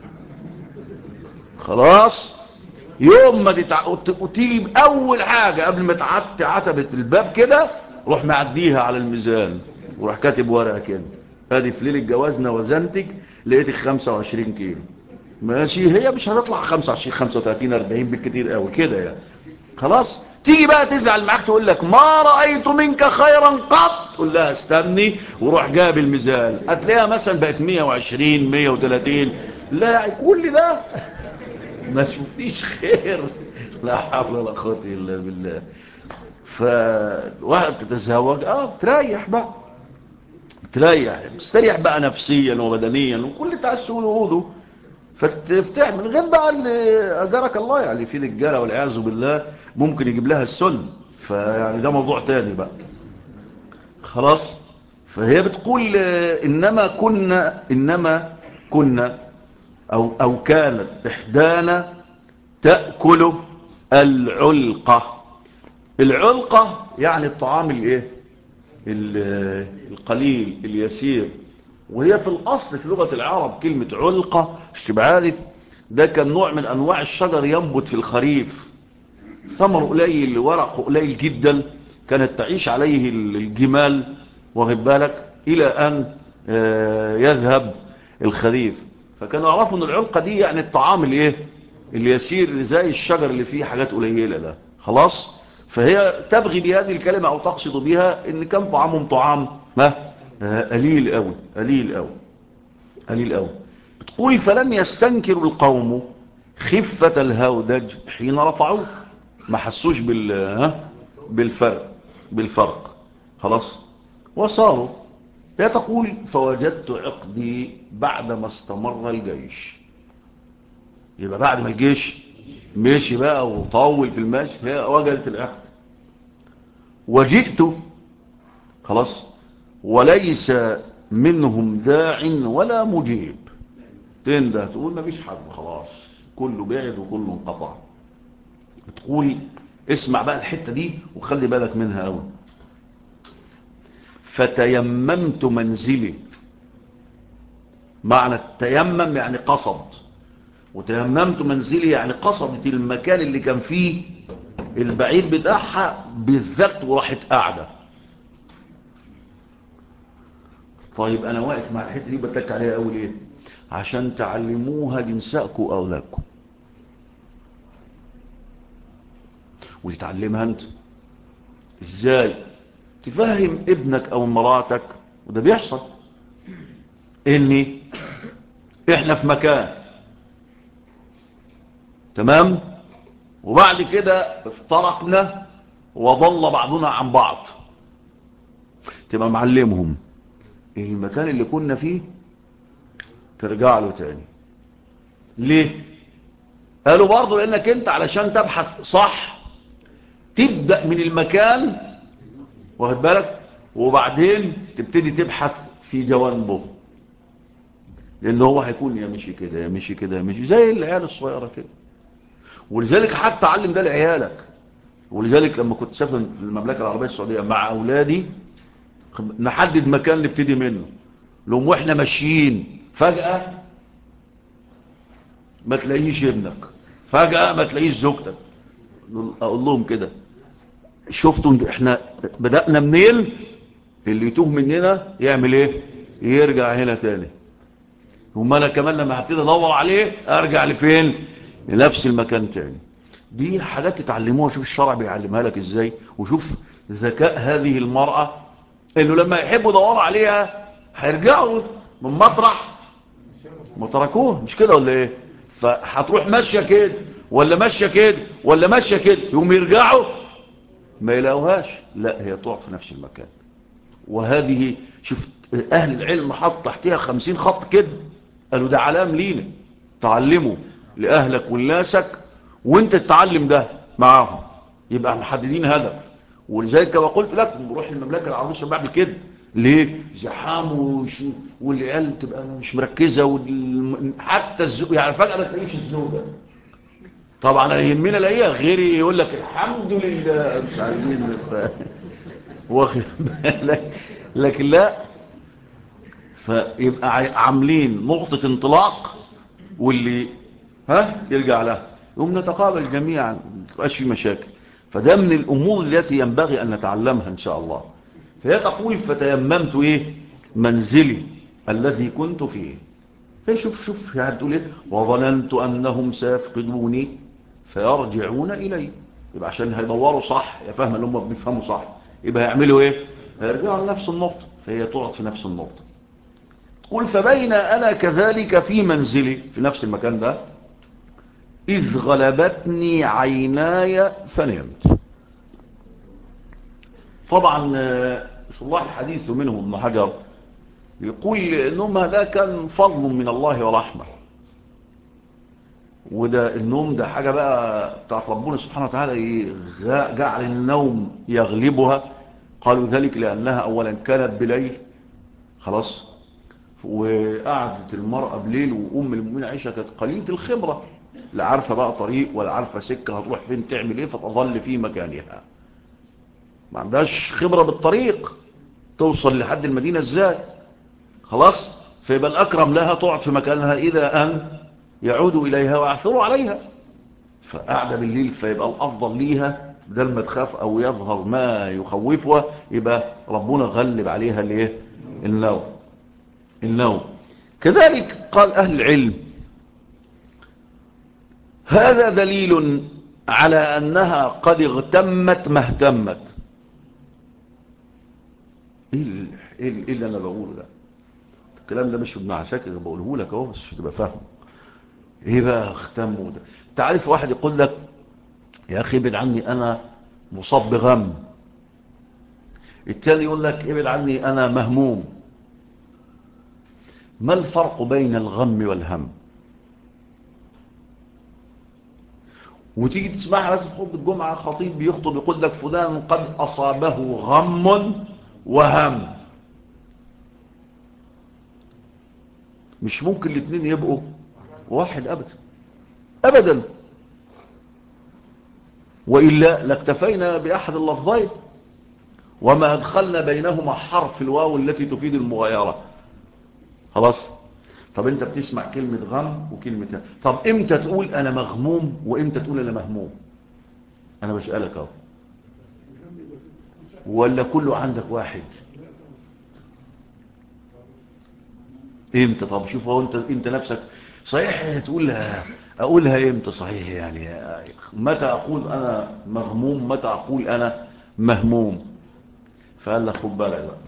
خلاص، يوم ما وتيجي اول حاجة قبل ما تعدي عتبة الباب كده، روح معديها على الميزان وروح كاتب ورقة كده، ادي في ليلة جوازنا وزنتك لقيتك 25 كيلو. ماشي، هي مش هتطلع 25 35 40 بالكتير قوي كده يعني. خلاص، تيجي بقى تزعل معاك تقول لك ما رأيت منك خيرا قط، تقول لها استني وروح جاب الميزان، هتلاقيها مثلا بقت 120 130. لا، كل ده ما شوفنيش خير. لا حول ولا قوه الا بالله. فوقت تتزوج تريح بقى، تستريح بقى نفسيا وبدنيا وكل تعسول وعوده. فتفتح من غير بقى اللي اجرك الله، يعني في رجاله والعياذ بالله ممكن يجيب لها السن، فيعني ده موضوع تاني بقى. خلاص، فهي بتقول انما كنا او كانت احدانا تأكل العلقة. العلقة يعني الطعام الايه، القليل اليسير. وهي في الاصل في لغة العرب كلمة علقة، مش تبقى عارف، ده كان نوع من انواع الشجر ينبت في الخريف، ثمر قليل ورقه قليل جدا، كانت تعيش عليه الجمال، واخد بالك، الى ان يذهب الخريف. فكانوا يعرفوا ان العلقة دي يعني الطعام الايه اليسير، اللي زي الشجر اللي فيه حاجات قليلة ده. خلاص، فهي تبغي بهذه الكلمة او تقصد بها ان كان طعامهم طعام قليل قوي قليل قوي قليل قوي. بتقول فلم يستنكر القوم خفة الهودج حين رفعوه، ما حسوش بالفرق. خلاص، وصاروا. لا تقول فوجدت عقدي بعدما استمر الجيش. يبقى بعد ما الجيش مشي بقى وطول في المشي، هي وجدت العقد. وجئت، خلاص، وليس منهم داع ولا مجيب. تنده تقول ما فيش حد، خلاص كله بعد وكله انقطع. بتقول اسمع بقى الحتة دي وخلي بالك منها قوي. فتيممت منزلي. معنى التيمم يعني قصد، وتيممت منزلي يعني قصدت المكان اللي كان فيه البعيد بتاعها بالذات وراحت قاعدة. طيب انا واقف مع الحتة دي بتلك عليها اول ايه؟ عشان تعلموها لنسائكم واولادكم، وتتعلمها انت ازاي تفهم ابنك او مراتك. وده بيحصل، اني احنا في مكان تمام، وبعد كده افترقنا وضل بعضنا عن بعض. تبقى معلمهم المكان اللي كنا فيه ترجع له تاني. ليه؟ قالوا برضو لانك انت علشان تبحث صح تبدأ من المكان واخد بالك؟ وبعدين تبتدي تبحث في جوانبه، لان هو هيكون يا مشي كده يا مشي كده يا مشي زي العيال الصغيره كده. ولذلك حتى علم ده لعيالك. ولذلك لما كنت سافر في المملكه العربيه السعوديه مع اولادي، نحدد مكان نبتدي منه لهم، واحنا ماشيين فجاه ما تلاقيش ابنك، فجاه ما تلاقيش زوجتك، اقول لهم كده شفتوا احنا بدأنا منين؟ اللي يتوه مننا يعمل ايه؟ يرجع هنا تاني. وما انا كمان لما هبتدي ادور عليه ارجع لفين؟ لنفس المكان تاني. دي حاجات تتعلموها. شوف الشرع بيعلمها لك ازاي، وشوف ذكاء هذه المرأة انه لما يحبوا يدوروا عليها هيرجعوا من مطرح ما تركوه. مش كده ولا ايه؟ فهتروح ماشيه كده ولا ماشيه كده ولا ماشيه كده، يوم يرجعوا ما يلاقوهاش، لا هي تقع في نفس المكان. وهذه شوف اهل العلم حط تحتها 50 خط كده، قالوا ده علام لينا تعلمه لاهلك ولناسك، وانت تتعلم ده معاهم، يبقى محددين هدف. ولذلك كما قلت لك بروح المملكه العربيه السعوديه بعمل كده. ليه؟ زحام والعيال تبقى مش مركزه حتى يعني فجاه ما تلاقيش الزوجه. طبعا انا يهمنا الاقيها، غيري يقول لك الحمد لله مش عايزين واخد بالك. لكن لا، فيبقى عاملين نقطة انطلاق واللي يرجع لها، يوم نتقابل جميعا ما تبقاش في مشاكل. فده من الامور التي ينبغي ان نتعلمها ان شاء الله. فهي تقول فتيممت ايه منزلي الذي كنت فيه. هي شوف يعني تقول ايه؟ وظننت انهم سيفقدوني فيرجعون الي. يبقى عشان هيدوروا صح، يا فاهم اللي هم بيفهموا صح، يبقى هيعملوا ايه؟ هيرجعوا لنفس النقطة. فهي تقعد في نفس النقطة. تقول فبين انا كذلك في منزلي في نفس المكان ده اذ غلبتني عيناي فنمت. طبعا مش الله الحديث منهم ابن حجر يقول النوم ده كان فضل من الله ورحمة. وده النوم ده حاجة بقى بتاعت ربنا سبحانه وتعالى، جعل النوم يغلبها. قالوا ذلك لأنها أولا كانت بليل، خلاص، وقعدت المرأة بليل، وأم المؤمنين عائشة كانت قليلة الخبرة، لا عارفة بقى طريق ولا عارفة سكة هتروح فين تعمل ايه، فتظل في مكانها، ما عندهاش خبرة بالطريق توصل لحد المدينة ازاي، خلاص. فيبقى الأكرم لها تقعد في مكانها إذا أن يعودوا إليها ويعثروا عليها. فقاعدة بالليل فيبقى الأفضل ليها بدل ما تخاف أو يظهر ما يخوفها، يبقى ربنا غلب عليها الايه؟ النوم. كذلك قال أهل العلم هذا دليل على أنها قد اغتمت ما اهتمت. ايه اللي انا بقوله ده؟ الكلام ده مش ابن عساكر بقوله لك اهو بس تبقى فاهم. ايه بقى اختموا ده؟ تعرف واحد يقول لك يا اخي ابعد عني انا مصاب بغم، التاني يقول لك ابعد عني انا مهموم. ما الفرق بين الغم والهم؟ وتيجي تسمعها بس في خطبة الجمعة خطيب بيخطب يقول لك فلان قد اصابه غم وهم. مش ممكن الاثنين يبقوا واحد ابدا ابدا، وإلا لاكتفينا بأحد اللفظين وما أدخلنا بينهما حرف الواو التي تفيد المغايرة، خلاص. طب انت بتسمع كلمة غم وكلمة هم. طب امتى تقول انا مغموم وامتى تقول انا مهموم؟ انا بسألك اهو، ولا كله عندك واحد؟ امتى؟ طب شوف هو انت نفسك صحيح تقولها، اقولها امتى صحيح يعني؟ متى اقول انا مغموم، متى اقول انا مهموم؟ فقال لك خد بالك بقى،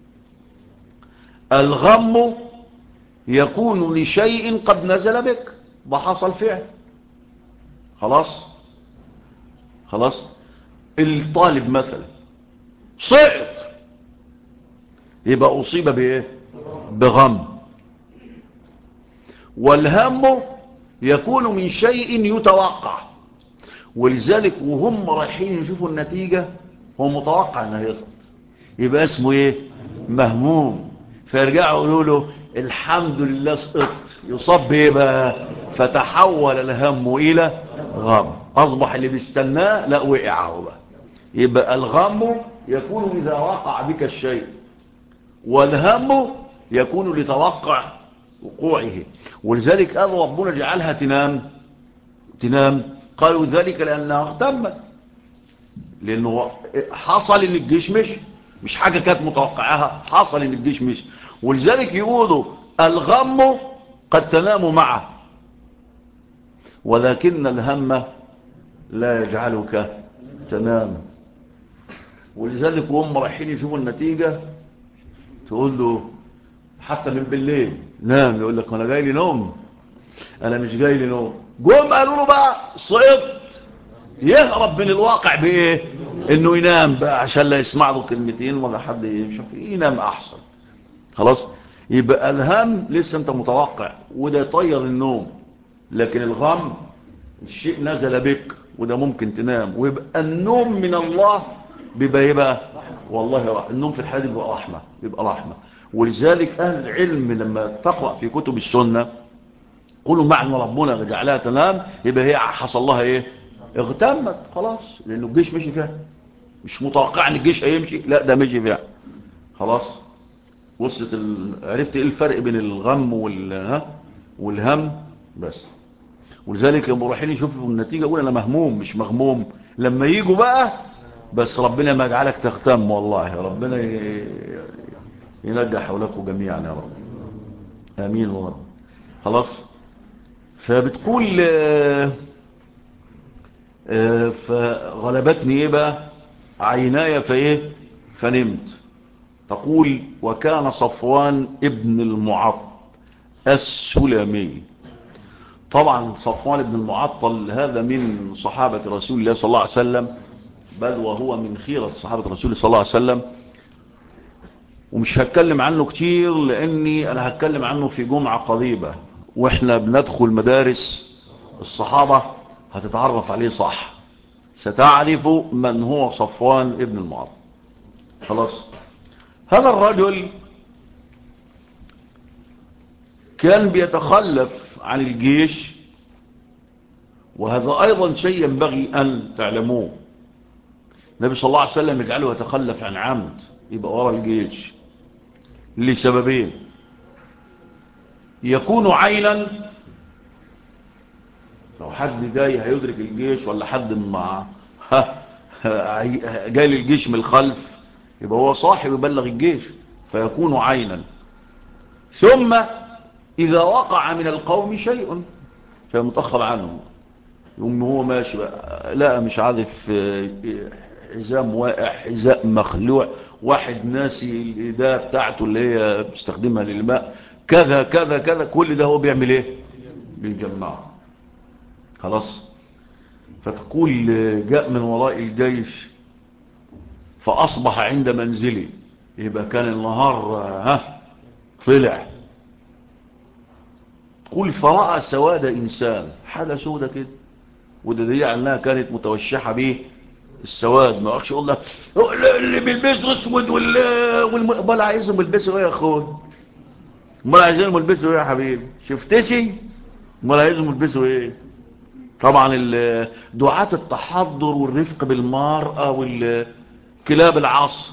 الغم يكون لشيء قد نزل بك، ده حصل فعل، خلاص. الطالب مثلا سقط، يبقى اصيب بايه؟ بغم. والهم يكون من شيء يتوقع، ولذلك وهم رايحين يشوفوا النتيجة هو متوقع انه يسقط، يبقى اسمه ايه؟ مهموم. فيرجعوا يقولوا له الحمد لله سقطت، يصاب بايه بقى؟ فتحول الهم الى غم، اصبح اللي بيستناه لا وقع هو بقى. يبقى الغم يكون اذا وقع بك الشيء، والهم يكون لتوقع وقوعه. ولذلك قال ربنا جعلها تنام. قالوا ذلك لأنها اغتمت، لأنه حصل إن الجيش مش حاجة كانت متوقعها، حصل إن الجيش مش. ولذلك يقولوا الغم قد تنام معه، ولكن الهم لا يجعلك تنام. ولذلك وهم رايحين يشوفوا النتيجة تقول له حتى من بالليل نام، يقول لك انا جاي لي نوم، انا مش جاي لي نوم. قوم قالوا له بقى صعبت، يهرب من الواقع بايه؟ انه ينام بقى عشان لا يسمع له كلمتين ولا حد يشوف، ينام احسن. خلاص. يبقى الهم لسه انت متوقع وده يطير النوم، لكن الغم الشيء نزل بك وده ممكن تنام. ويبقى النوم من الله بيبقى ايه بقى؟ والله النوم في الحياة بيبقى رحمة. ولذلك اهل العلم لما تقرأ في كتب السنة قولوا معنى ربنا جعلها تنام، يبقى هي حصل لها ايه؟ اغتمت خلاص، لانه الجيش مشي فيها. مش متوقع ان الجيش هيمشي، لا ده مشي فيها خلاص. وصلت عرفت ايه الفرق بين الغم والهم بس. ولذلك لما رايحين يشوفوا النتيجة يقول انا مهموم مش مغموم. لما يجوا بقى بس ربنا ما يجعلك تغتم، والله ربنا ينجح حولكم جميعا يا رب، امين يا رب. خلاص. فبتقول فغلبتني ايه بقى؟ عيناي فايه؟ فنمت. تقول وكان صفوان ابن المعطل السلمي. طبعا صفوان ابن المعطل هذا من صحابة رسول الله صلى الله عليه وسلم، بل وهو من خيرة صحابة رسول الله صلى الله عليه وسلم. ومش هتكلم عنه كتير لاني انا هتكلم عنه في جمعة قريبة، واحنا بندخل مدارس الصحابة هتتعرف عليه صح، ستعرف من هو صفوان ابن المعطل. خلاص. هذا الرجل كان بيتخلف عن الجيش، وهذا ايضا شيء ينبغي ان تعلموه. النبي صلى الله عليه وسلم يجعله يتخلف عن عمد، يبقى ورا الجيش لسببين: يكون عينا، لو حد جاي هيدرك الجيش ولا حد مع جاي للجيش من الخلف يبقى هو صاحب يبلغ الجيش فيكون عينا. ثم إذا وقع من القوم شيء فمتأخر عنه، يوم هو ماشي بقى لا مش عارف حزام واقع، حذاء مخلوع، واحد ناسي الإداة بتاعته اللي هي بيستخدمها للماء، كذا كذا كذا، كل ده هو بيعمل ايه؟ بيجمعه. خلاص. فتقول جاء من وراء الجيش فأصبح عند منزلي، يبقى كان النهار طلع. تقول فرأى سواد إنسان، حاجة سودة كده، وده دليل على انها كانت متوشحة به السواد. ما اقولش والله اللي بيلبسوا اسود امال عايزهم يلبسوا ايه يا اخويا؟ امال عايزينهم يلبسوا ايه يا حبيبي؟ شفتشي؟ امال عايزهم يلبسوا ايه؟ طبعا دعاة التحضر والرفق بالمرأة والكلاب العصر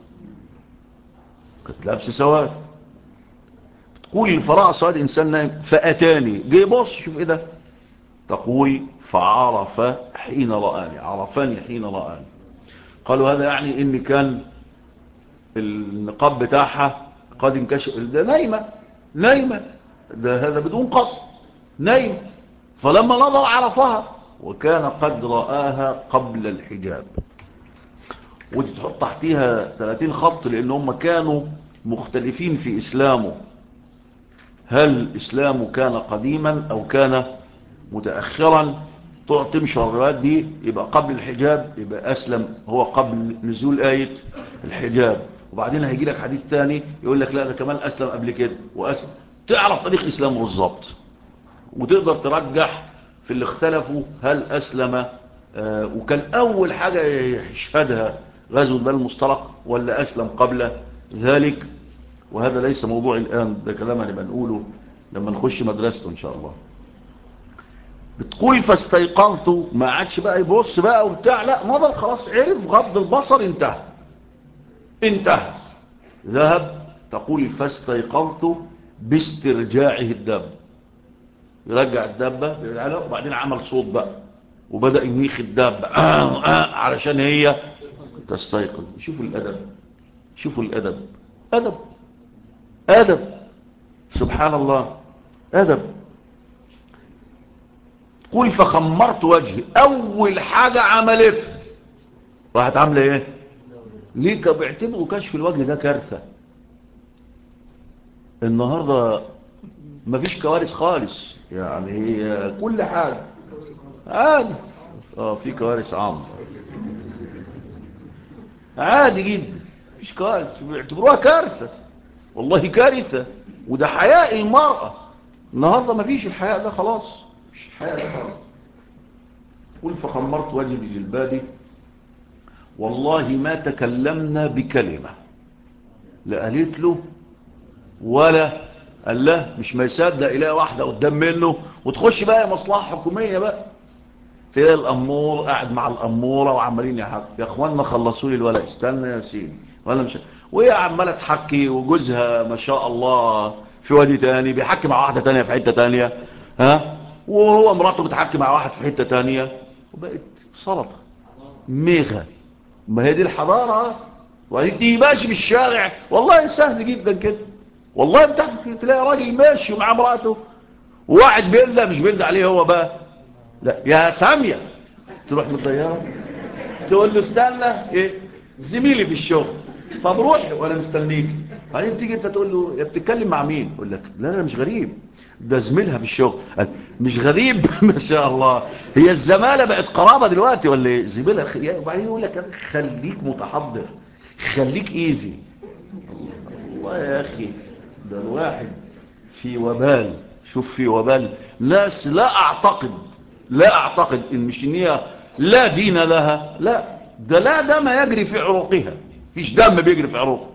كانت لابسه سواد. تقول فرأى سواد انسان نايم فاتاني، جه يبص شوف ايه ده. تقول فعرف حين رآني، عرفاني حين رآني. قالوا هذا يعني ان كان النقاب بتاعها قد انكشف، ده نايمة ده هذا بدون قصد نايم. فلما نظر عرفها، وكان قد رآها قبل الحجاب. ودي تحط تحتيها 30 خط، لان هم كانوا مختلفين في اسلامه، هل اسلامه كان قديما او كان متأخرا. تمشي الروايات دي، يبقى قبل الحجاب يبقى أسلم هو قبل نزول آية الحجاب، وبعدين هيجي لك حديث تاني يقول لك لا ده كمان أسلم قبل كده وأسلم. تعرف تاريخ إسلامه بالظبط، وتقدر ترجح في اللي اختلفوا هل أسلم وكان أول حاجة يشهدها غزوة بني المصطلق ولا أسلم قبل ذلك؟ وهذا ليس موضوع الآن، ده كلام هنبقى نقوله لما نخش مدرسته إن شاء الله. بتقول فاستيقظت، ما عادش بقى يبص بقى وبتاع، لا نظر خلاص، عرف غض البصر، انتهى. ذهب. تقول فاستيقظت باسترجاعه الدابة، يرجع الدابة وبعدين عمل صوت بقى وبدأ يميخ الدابة علشان هي تستيقظ. شوفوا الأدب. أدب سبحان الله، أدب. قل فخمرت وجهي، أول حاجة عملتها راحت عاملة إيه؟ ليه بيعتبروا كشف الوجه ده كارثة؟ النهاردة مفيش كوارث خالص، يعني هي كل حاجة عادي. في كوارث عامة عادي جدا، مفيش كوارث، بيعتبروها كارثة، والله كارثة. وده حياء المرأة النهاردة، مفيش الحياء ده خلاص، مفيش الحياء ده خلاص. قل فخمرت وجهي بجلبابي والله ما تكلمنا بكلمة، لا قالت له ولا قال له، مش ما يصدق يلاقي واحدة قدام منه وتخش بقى مصلحة حكومية بقى، تلاقي الأمور قاعد مع الأمورة وعمالين يحكوا، يا اخوانا خلصوا لي الولد، استنى يا سيدي ولا مش، وهي عمالة تحكي وجوزها ما شاء الله في وادي تاني بيحكي مع واحدة تانية في حتة تانية، وهو مراته بتحكي مع واحد في حتة تانية، وبقت سلطة ميغة. ما هي دي الحضارة. وهي ماشي في الشارع والله سهل جدا كده، والله بتاعت تلاقي راجل ماشي ومع مراته وواحد بيلدى، مش بيلدى عليه هو بقى، لا يا سامية، تروح من الطيارة تقول له استنى ايه زميلي في الشغل، طب روح وانا مستنيك. بعدين تيجي انت تقول له يا بتتكلم مع مين؟ يقول لك لا انا مش غريب، ده زميلها في الشغل. مش غريب ما شاء الله، هي الزمالة بقت قرابة دلوقتي ولا ايه؟ زميلها. وبعدين يقول لك خليك متحضر، خليك ايزي. والله يا اخي ده الواحد في وبال، شوف في وبال ناس لا اعتقد ان مش نية لا دين لها، لا ده لا دم يجري في عروقها، فيش دم بيجري في عروقها.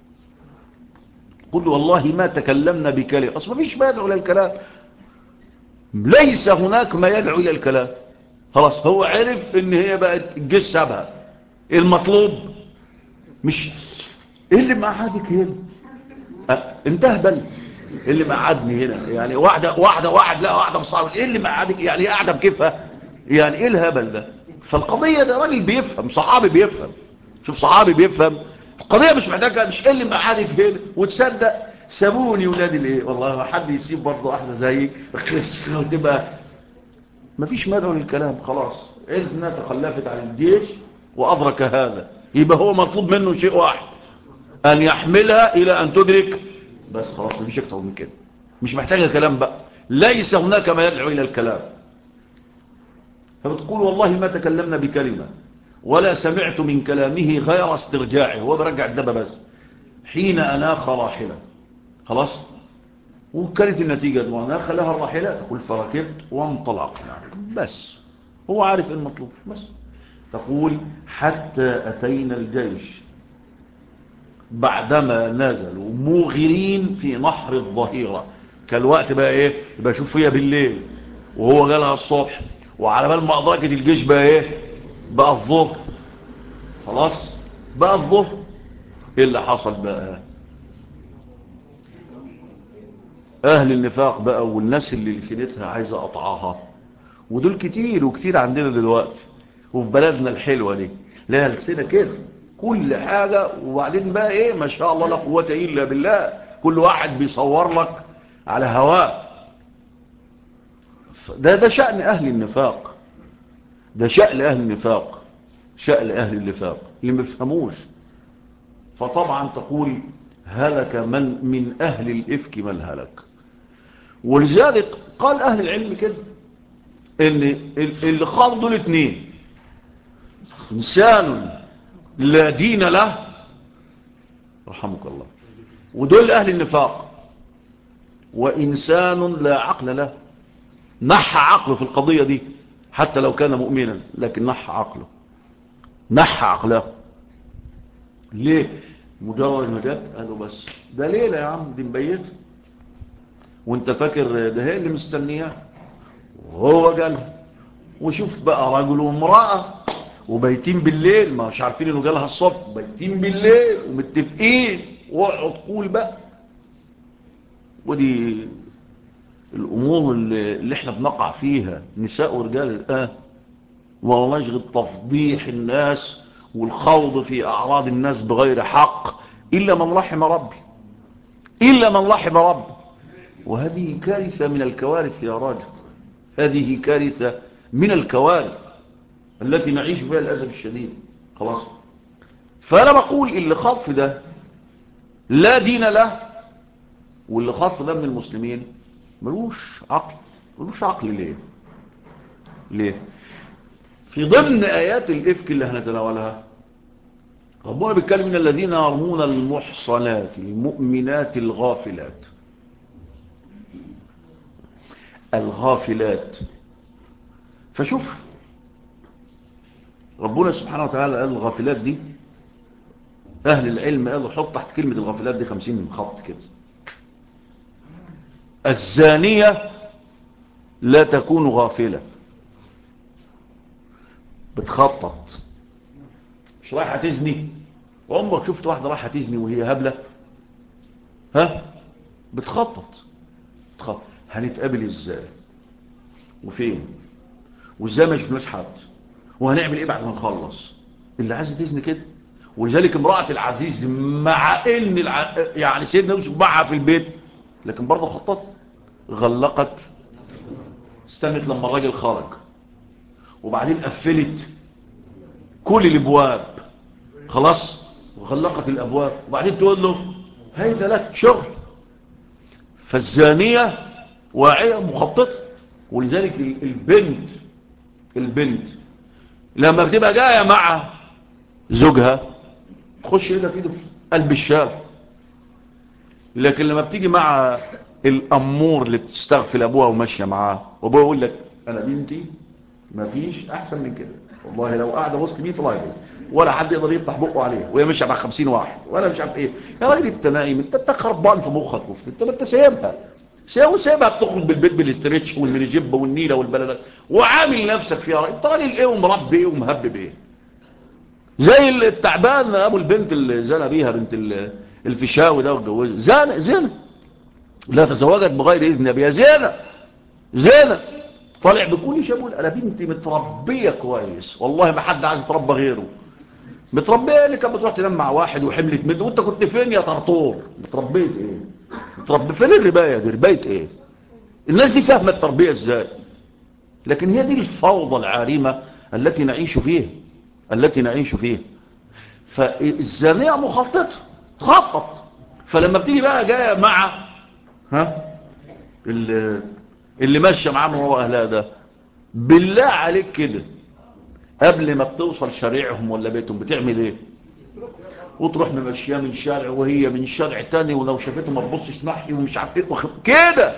قل والله ما تكلمنا بكلمة، اصلا مفيش ما يدعو الى الكلام، ليس هناك ما يدعو الى الكلام، خلاص هو عرف ان هي بقت الجيش سابها. المطلوب مش ايه اللي معادك هنا، انت اهبل، ايه اللي معادني هنا يعني، واحده بصعب، ايه اللي معادك يعني، قاعده بكيفها يعني، ايه الهبل ده؟ فالقضيه ده راجل بيفهم، صحابي بيفهم، شوف صحابي بيفهم القضيه، مش محتاجه مش ايه اللي معادك هنا وتصدق. سابوني ولادي الايه، والله حد يسيب برضه واحده زيك وتبقى مفيش مدعو للكلام، خلاص عرف انها تخلفت عن الجيش وادرك هذا، يبقى هو مطلوب منه شيء واحد، ان يحملها الى ان تدرك، بس خلاص مفيش اكتر من كده، مش محتاجه كلام بقى، ليس هناك ما يدعو الى الكلام. فبتقول والله ما تكلمنا بكلمه ولا سمعت من كلامه غير استرجاعه، هو برجع الدبه بس، حين اناخ راحله، خلاص. وكانت النتيجه اناخ لها الراحله، تقول فركبت وانطلقنا، بس هو عارف ايه المطلوب بس. تقول حتى اتينا الجيش بعدما نزلوا موغرين في نحر الظهيرة، كالوقت بقى ايه، يبقى شوف فيها بالليل وهو جالها الصبح، وعلى بال ما ادركت الجيش بقى ايه، بقى الظهر، خلاص بقى الظهر. ايه اللي حصل بقى؟ اهل النفاق بقى والناس اللي لسنتها عايزة قطعها، ودول كتير وكتير عندنا دلوقتي وفي بلدنا الحلوة دي، لها لسنة كده كل حاجة، وبعدين بقى ايه ما شاء الله لا قوة الا بالله، كل واحد بيصور لك على هواه. ده شأن اهل النفاق، ده شأن اهل النفاق، شأن اهل النفاق اللي ما بيفهموش. فطبعا تقول هلك من اهل الافك من هلك. ولذلك قال اهل العلم كده ان اللي خاضوا دول اتنين، انسان لا دين له رحمك الله، ودول اهل النفاق، وانسان لا عقل له، نحى عقله في القضية دي، حتى لو كان مؤمنا لكن نحى عقله، نحى عقله. ليه؟ مجرد ما جت قالوا بس ده ليلة يا عم دي مبيتة، وانت فاكر ده هي اللي مستنياه، وهو جالها. وشوف بقى رجل وامرأة وبيتين بالليل، ما مش عارفين انه جالها الصبح، بيتين بالليل ومتفقين، واقعد قول بقى. ودي الامور اللي احنا بنقع فيها نساء ورجال الان، والله يشغل تفضيح الناس والخوض في اعراض الناس بغير حق، الا من رحم ربي، الا من رحم ربي. وهذه كارثة من الكوارث يا راجل، هذه كارثة من الكوارث التي نعيش فيها للأسف الشديد. خلاص. فأنا بقول اللي خاطف ده لا دين له، واللي خاطف ده من المسلمين ملوش عقل. ملوش عقل ليه؟ ليه؟ في ضمن آيات الإفك اللي هنتناولها ربنا بيتكلم من الذين يرمون المحصنات المؤمنات الغافلات. الغافلات. فشوف ربنا سبحانه وتعالى قال الغافلات دي، أهل العلم قالوا حط تحت كلمة الغافلات دي 50 خط كده. الزانية لا تكون غافلة، بتخطط. مش رايحة تزني؟ وعمرك شفت واحدة رايحة تزني وهي هبلة؟ ها؟ بتخطط. هنتقابل ازاي وفين وازاي ما شفناش حد وهنعمل ايه بعد ما نخلص؟ اللي عايزه تزني كده. ولذلك امرأة العزيز مع ان يعني سيدنا يوسف معها في البيت، لكن برضه خططت. غلقت، استنت لما الراجل خرج، وبعدين قفلت كل الابواب خلاص، وغلقت الابواب، وبعدين تقول له هيدا لك شغل. فالزانية واعية مخططة. ولذلك البنت لما بتبقى جاية مع زوجها تخش هنا في ايده في قلب الشارع، لكن لما بتيجي مع الامور اللي بتستغفل ابوها وماشيه معاه، وابوها يقول لك انا بنتي ما فيش احسن من كده، والله لو قاعده وسط 100 راجل ولا حد يقدر يفتح بقه عليها، وهي ماشيه مع 50 واحد ولا مش عارف ايه. يا راجل انت نايم، انت خربان في مخك، انت سايبها بتخرج بالبيت بالاسترتش والمينيجيب والنيله والبلد، وعامل نفسك فيها انت راجل ايه ومربي ايه ومهبب ايه، زي التعبان ابو البنت اللي زنى بيها بنت الفيشاوي ده واتجوزها. زنا لا تزوجت بغير اذن ابيها، زنا طالع بكل شابول. انا بنتي متربيه كويس، والله ما حد عايز يتربى غيره. متربيه اللي كانت بتروح تنام مع واحد وحملت منه، وانت كنت فين يا طرطور؟ متربيه ايه؟ متربيه فين؟ الربايه دي ربايه ايه؟ الناس دي فاهمه التربيه ازاي؟ لكن هي دي الفوضى العارمه التي نعيش فيها. فالزانيه مخططه تخطط. فلما بتيجي بقى جايه مع اللي ماشيه معاه من ورا اهلها ده، بالله عليك كده قبل ما بتوصل شارعهم ولا بيتهم بتعمل ايه؟ وتروح ممشيها من شارع وهي من شارع تاني، ولو شافته ما تبصش ناحيه ومش عارف ايه كده.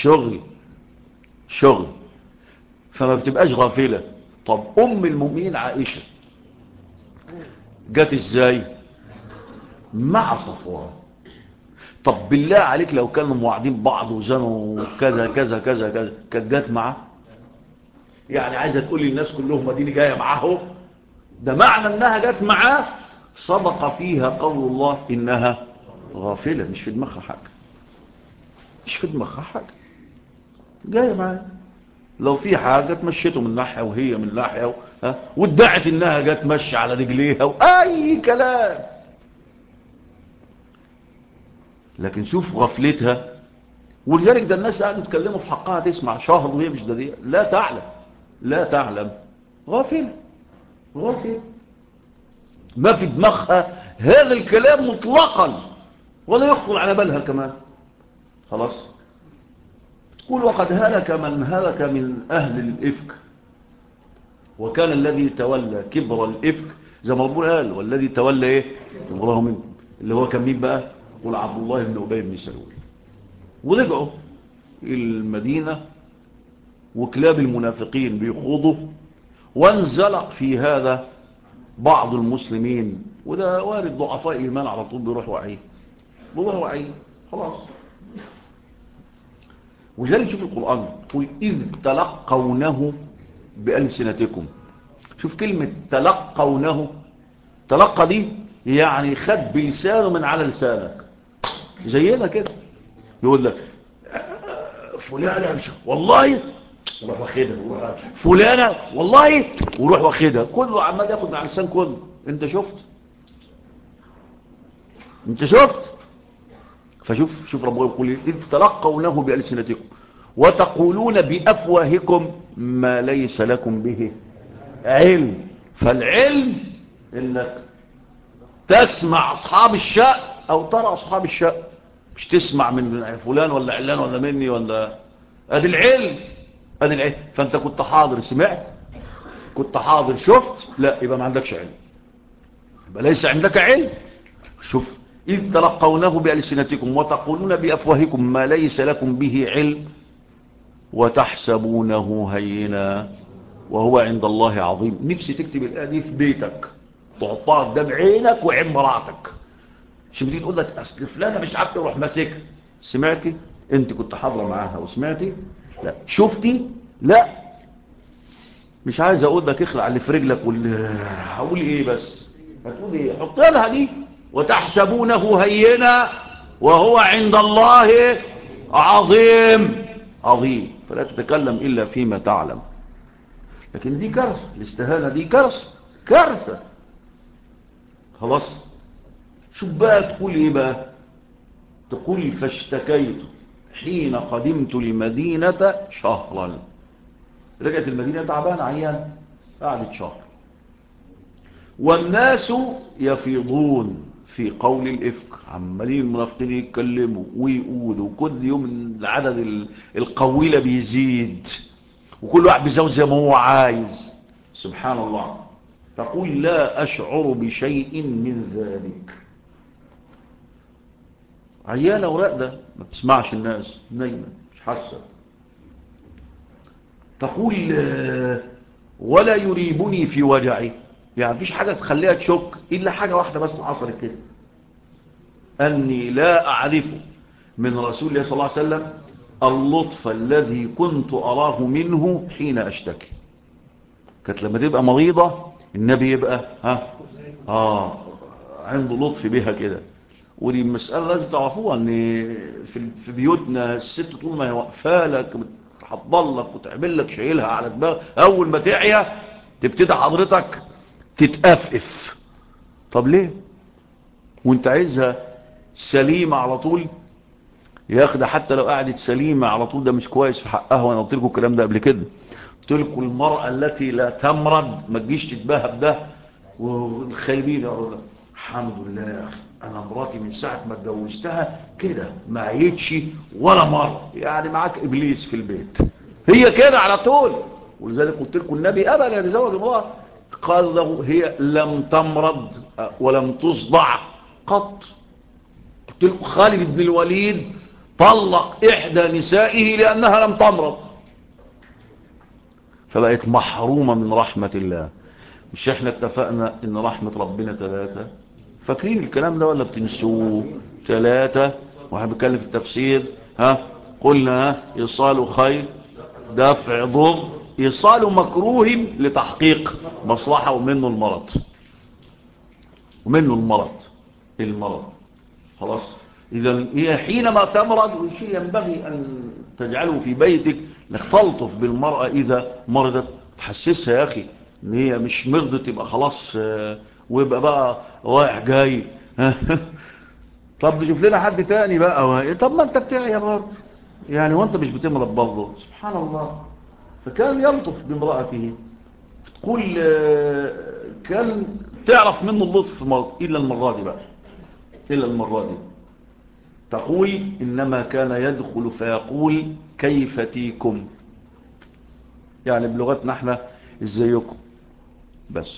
شغل. فما بتبقاش غافله. طب ام المؤمنين عائشه جت ازاي؟ مع صفوان. طب بالله عليك لو كانوا موعدين بعض وزنوا كذا كذا كذا كذا كانت جت معاه؟ يعني عايزه تقول لي الناس كلهم اديني جايه معاه؟ ده معنى انها جت معاه صدق فيها قول الله انها غافله، مش في دماغها حاجه، جايه معاه. لو في حاجه تمشيته من ناحيه وهي من ناحيه وادعت انها جت ماشيه على رجليها واي كلام. لكن شوف غفلتها. ولذلك ده الناس قاعدوا يتكلموا في حقها تسمع شهر وهي مش دقيقه، لا تعلم. غافله. ما في دماغها هذا الكلام مطلقا، ولا يخطر على بالها كمان. خلاص. تقول وقد هلك من هلك من أهل الإفك، وكان الذي تولى كبر الإفك زي ما ربنا قال والذي تولى ايه كبره منه، اللي هو كان مين بقى؟ قول عبد الله بن أبي بن سلول. ورجعوا المدينة وكلاب المنافقين بيخوضوا، وانزلق في هذا بعض المسلمين وده وارد ضعفاء الإيمان على طول بيروح وعيه، بيروح وعيه خلاص. وذلك شوف القرآن قل إذ تلقونه بألسنتكم. شوف كلمة تلقونه، تلقى دي يعني خد بلسانه من على لسانك، زينا كده يقول لك فلانة والله وروح واخدها، فلانة والله وروح واخدها، كله عمال ياخد مع لسان كله. انت شفت فشوف ربنا يقول إذ تلقونه بألسنتكم وتقولون بأفواهكم ما ليس لكم به علم. فالعلم انك تسمع اصحاب الشأن او ترى اصحاب الشأن، مش تسمع من فلان ولا علان ولا مني ولا. ادي العلم، ادي العلم. فانت كنت حاضر سمعت، كنت حاضر شفت، لا يبقى ما عندكش علم، يبقى ليس عندك علم. شوف إذ تلقونه بألسنتكم وتقولون بأفواهكم ما ليس لكم به علم وتحسبونه هينا وهو عند الله عظيم. نفسي تكتب الآية دي في بيتك تحطها قدام عينك وعين مراتك، عشان بتيجي تقول لك اصل فلانه مش عارفه تروح ماسكها. سمعتي؟ انت كنت حاضره معاها وسمعتي؟ لا. شفتي؟ لا. مش عايز اقول لك اخلع اللي في رجلك هقول ايه بس هتقول ايه؟ حط لها دي وتحسبونه هينا وهو عند الله عظيم. عظيم، فلا تتكلم الا فيما تعلم. لكن دي كارثه، الاستهانه دي كارثه. خلاص. شوف بقى تقول ايه بقى؟ تقول فاشتكيت حين قدمت المدينة شهرا. رجعت المدينة تعبان عيان، قعدت شهر، والناس يفيضون في قول الإفك، عمالين المنافقين يتكلموا ويقولوا، كل يوم العدد القويلة بيزيد، وكل واحد بيزود زي ما هو عايز. سبحان الله. تقول لا أشعر بشيء من ذلك. عيانة وراقدة ما بتسمعش الناس، نايمة مش حاسة. تقول ولا يريبني في وجعي، يعني مفيش حاجة تخليها تشك إلا حاجة واحدة بس حصلت كده، أني لا أعرف من رسول الله صلى الله عليه وسلم اللطف الذي كنت أراه منه حين أشتكي. كانت لما تبقى مريضة النبي يبقى عنده لطف بها كده. ودي مسألة لازم تعرفوها، ان في بيوتنا الست طول ما هي واقفه لك بتحضر لك وتعمل لك شايلها على دماغك، اول ما تعيا تبتدي حضرتك تتأفف. طب ليه؟ وانت عايزها سليمة على طول؟ ياخد حتى لو قعدت سليمة على طول ده مش كويس في حقها. وانا قلت لكم الكلام ده قبل كده، قلت لكم المرأة التي لا تمرض ما تجيش تتباهى بده. والخايبين يقولوا لك الحمد لله يا اخي انا مراتي من ساعه ما اتجوزتها كده ما عيتش ولا مره، يعني معاك ابليس في البيت. هي كده على طول. ولذلك قلت لكم النبي ابى ان يتزوج امراه، قال له هي لم تمرض ولم تصدع قط. قلت لكم خالد بن الوليد طلق احدى نسائه لانها لم تمرض، فبقت محرومه من رحمه الله. مش احنا اتفقنا ان رحمة ربنا 3؟ فاكرين الكلام ده ولا بتنسوه؟ 3. واحنا بنتكلم في التفسير قلنا ايصال خير دفع ضر، ايصال مكروه لتحقيق مصلحة، ومنه المرض. خلاص. اذا هي حينما تمرض، وشيء ينبغي ان تجعله في بيتك انك تلطف بالمرأة اذا مرضت، تحسسها يا اخي ان هي مش مرضت يبقى خلاص ويبقى بقى رايح جاي. طب نشوف لنا حد تاني بقى. طب ما انت بتعيا برضه يعني، وانت مش بتمرض برضه. سبحان الله. فكان يلطف بامرأته. تقول كان تعرف منه اللطف الا المرة دي بقى، الا المرة دي. تقول انما كان يدخل فيقول كيف تيكم، يعني بلغتنا احنا ازيكم بس.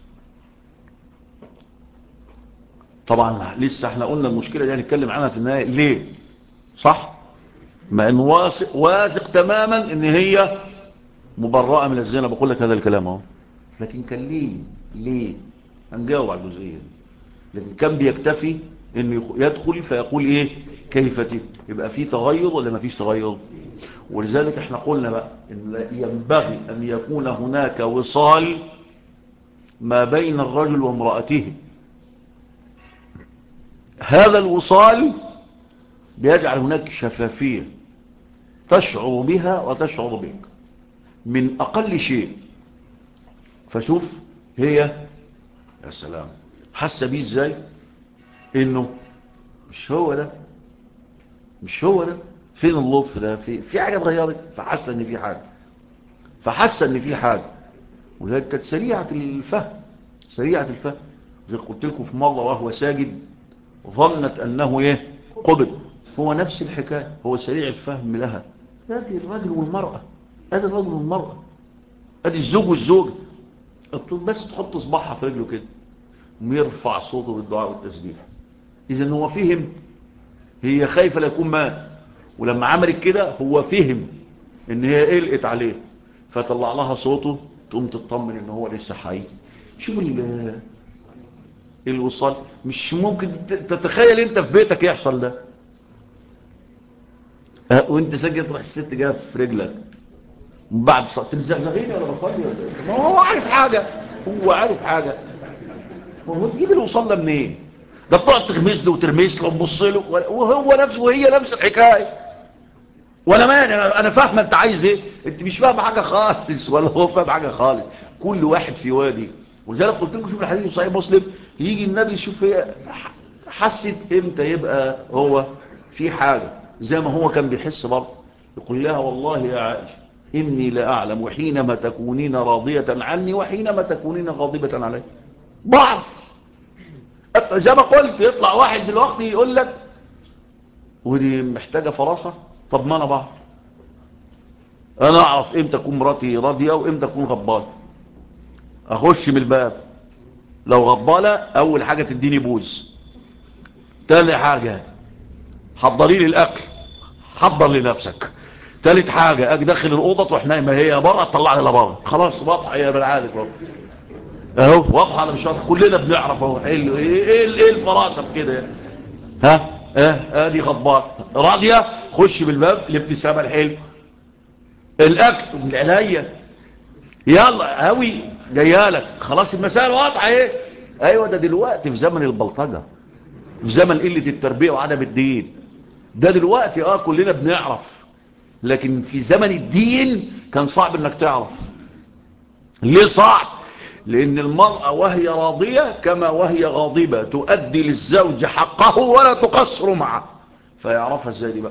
طبعا لسه احنا قلنا المشكلة دي هنتكلم عنها في النهاية ليه، صح؟ مع انه واثق تماما ان هي مبرأة من الزنا، بقول لك هذا الكلام اهو. لكن كان ليه هنجاوب على الجزئية. لكن كان بيكتفي انه يدخل فيقول ايه كيف تيك. يبقى في تغير ولا ما فيش تغير؟ ولذلك احنا قلنا بقى ان ينبغي ان يكون هناك وصال ما بين الرجل وامرأته. هذا الوصال بيجعل هناك شفافية تشعر بها وتشعر بك من أقل شيء. فشوف هي يا سلام حاسة بيه ازاي انه مش هو ده، مش هو ده، فين اللطف ده، في حاجة اتغيرت، فحاسة ان في حاجة، فحاسة ان في حاجة. وذلك كانت سريعة الفهم، سريعة الفهم. زي قلت لكم في مرة وهو ساجد ظنت انه ايه قبض. هو نفس الحكاية، هو سريع الفهم لها. ادي الرجل والمرأة، ادي الرجل والمرأة، ادي الزوج والزوجة. بس تحط صباحها في رجله كده ويرفع صوته بالدعاء والتسبيح. اذا هو فهم، هي خايفة لا يكون مات، ولما عملت كده هو فهم ان هي قلقت عليه فطلع لها صوته، تقوم تطمن ان هو لسه حي. شوف الوصال. مش ممكن تتخيل انت في بيتك يحصل ده وانت ساجد تروح الست جايه في رجلك بعد الصلاه تمزغزغيني ولا بصلي ولا ايه؟ ما هو عارف حاجه، هو عارف حاجه. هو تجيب الوصال ده منين؟ ده بتقعد تغمس له وترمس له وتبص له وهو نفسه وهي نفس الحكايه. وانا مالي، انا فاهمه انت عايز ايه، انت مش فاهم حاجه خالص ولا هو فاهم حاجه خالص. كل واحد في وادي. ولذلك قلت لكم شوف الحديث في صحيح مسلم، يجي النبي يشوف هي حست امتى يبقى هو في حاجه زي ما هو كان بيحس برضه. يقول لها والله يا عائشه اني لا اعلم وحينما تكونين راضيه عني وحينما تكونين غاضبه علي. بعرف زي ما قلت. يطلع واحد دلوقتي يقول لك ودي محتاجه فراسه. طب ما انا بعرف، انا اعرف امتى اكون مراتي راضيه وامتى اكون غضبانه. اخش من الباب لو غضبانه اول حاجه تديني بوز، تاني حاجه حضري لي الاكل، حضر لنفسك، تالت حاجه اجي داخل الاوضه تروح نايمه هي بره تطلعني لبره. خلاص واضحه يا بالعاده اهو، واضحه. انا مش واضحه، كلنا بنعرف اهو. ايه الفراسه في كده؟ ها ادي غضبان راضيه خش بالباب الابتسامه الحلوه، الاكل من عينيا، يلا هوي جايالك. خلاص المسائل واضحه ايه. ايوه ده دلوقتي في زمن البلطجه، في زمن قله التربيه وعدم الدين. ده دلوقتي كلنا بنعرف، لكن في زمن الدين كان صعب انك تعرف. ليه صعب؟ لان المرأة وهي راضية كما وهي غاضبة تؤدي للزوج حقه ولا تقصر معه. فيعرفها ازاي دي بقى؟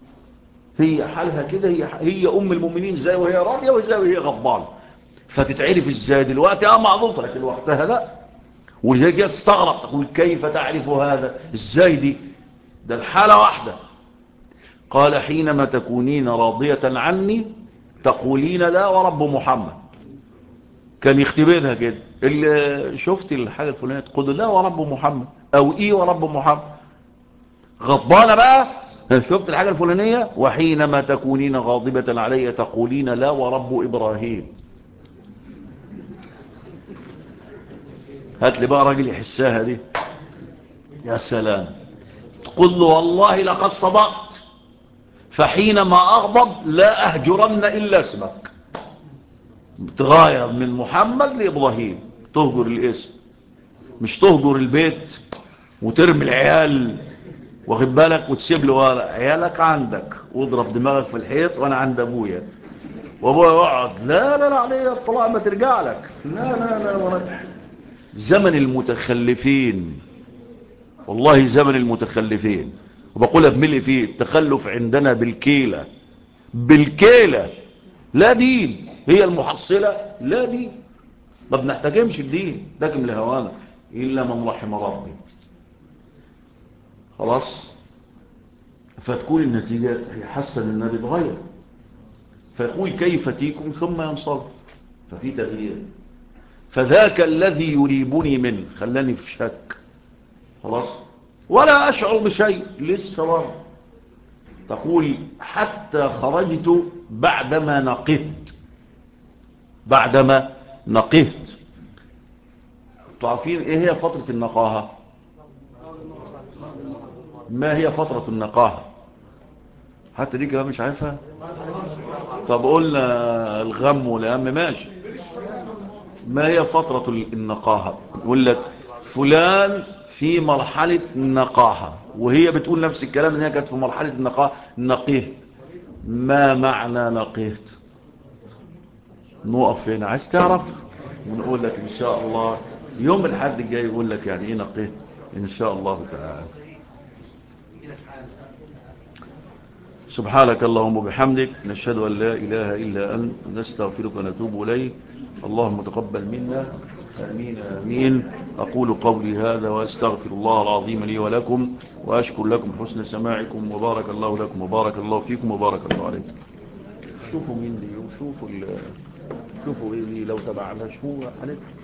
هي حالها كده، هي ام المؤمنين ازاي وهي راضية وازاي وهي غضبانة. فتتعرف ازاي دلوقتي معروفة، لكن وقتها لا. ولذلك هي تستغرب تقول كيف تعرف هذا ازاي دي؟ ده الحالة واحدة. قال حينما تكونين راضية عني تقولين لا ورب محمد. كان يختبرها كده، اللي شفت الحاجة الفلانية تقول لا ورب محمد او ايه ورب محمد. غضبانة بقى شفت الحاجة الفلانية وحينما تكونين غاضبة علي تقولين لا ورب ابراهيم. هات لي بقى راجل يحسها دي. يا سلام. تقول له والله لقد صدقت فحينما اغضب لا اهجرن الا اسمك. بتغير من محمد لابراهيم، تهجر الاسم مش تهجر البيت وترمي العيال واخد بالك وتسيب له ورق عيالك عندك واضرب دماغك في الحيط وانا عند ابويا وابويا يقعد لا عليه الطلاق ما ترجع لك. لا زمن المتخلفين، والله زمن المتخلفين. وبقولها بملء فيه التخلف عندنا بالكيلة، بالكيلة. لا دين هي المحصلة، لا دين. ما بنحتاجمش الدين لكن لهوانا إلا من رحم ربي. خلاص. فتكون النتيجة يحسن النبي اتغير فيقول كيف تيكم ثم ينصرف. ففي تغيير. فذاك الذي يريبني منه خلاني في شك. خلاص. ولا أشعر بشيء لسه ورد. تقول حتى خرجت بعدما نقهت. بعدما نقهت. تعرفين ايه هي فترة النقاهة؟ ما هي فترة النقاهة؟ حتى دي كمان مش عارفها. طب قلنا الغم والهم ماشي. ما هي فترة النقاهة؟ يقول لك فلان في مرحلة النقاهة، وهي بتقول نفس الكلام ان هي كانت في مرحلة النقاهة. نقيهت. ما معنى نقيهت؟ نقف هنا، عايز تعرف ونقول لك ان شاء الله يوم الحد الجاي يقول لك يعني ايه نقيهت ان شاء الله تعالى. سبحانك اللهم وبحمدك، نشهد أن لا إله إلا أنت، نستغفرك ونتوب إليك. اللهم تقبل منا. آمين آمين. أقول قولي هذا وأستغفر الله العظيم لي ولكم، وأشكر لكم حسن سماعكم، وبارك الله لكم وبارك الله فيكم وبارك الله عليكم. شوفوا مين دي وشوفوا شوفوا إيه دي لو تبعنا شوفوا حالتها.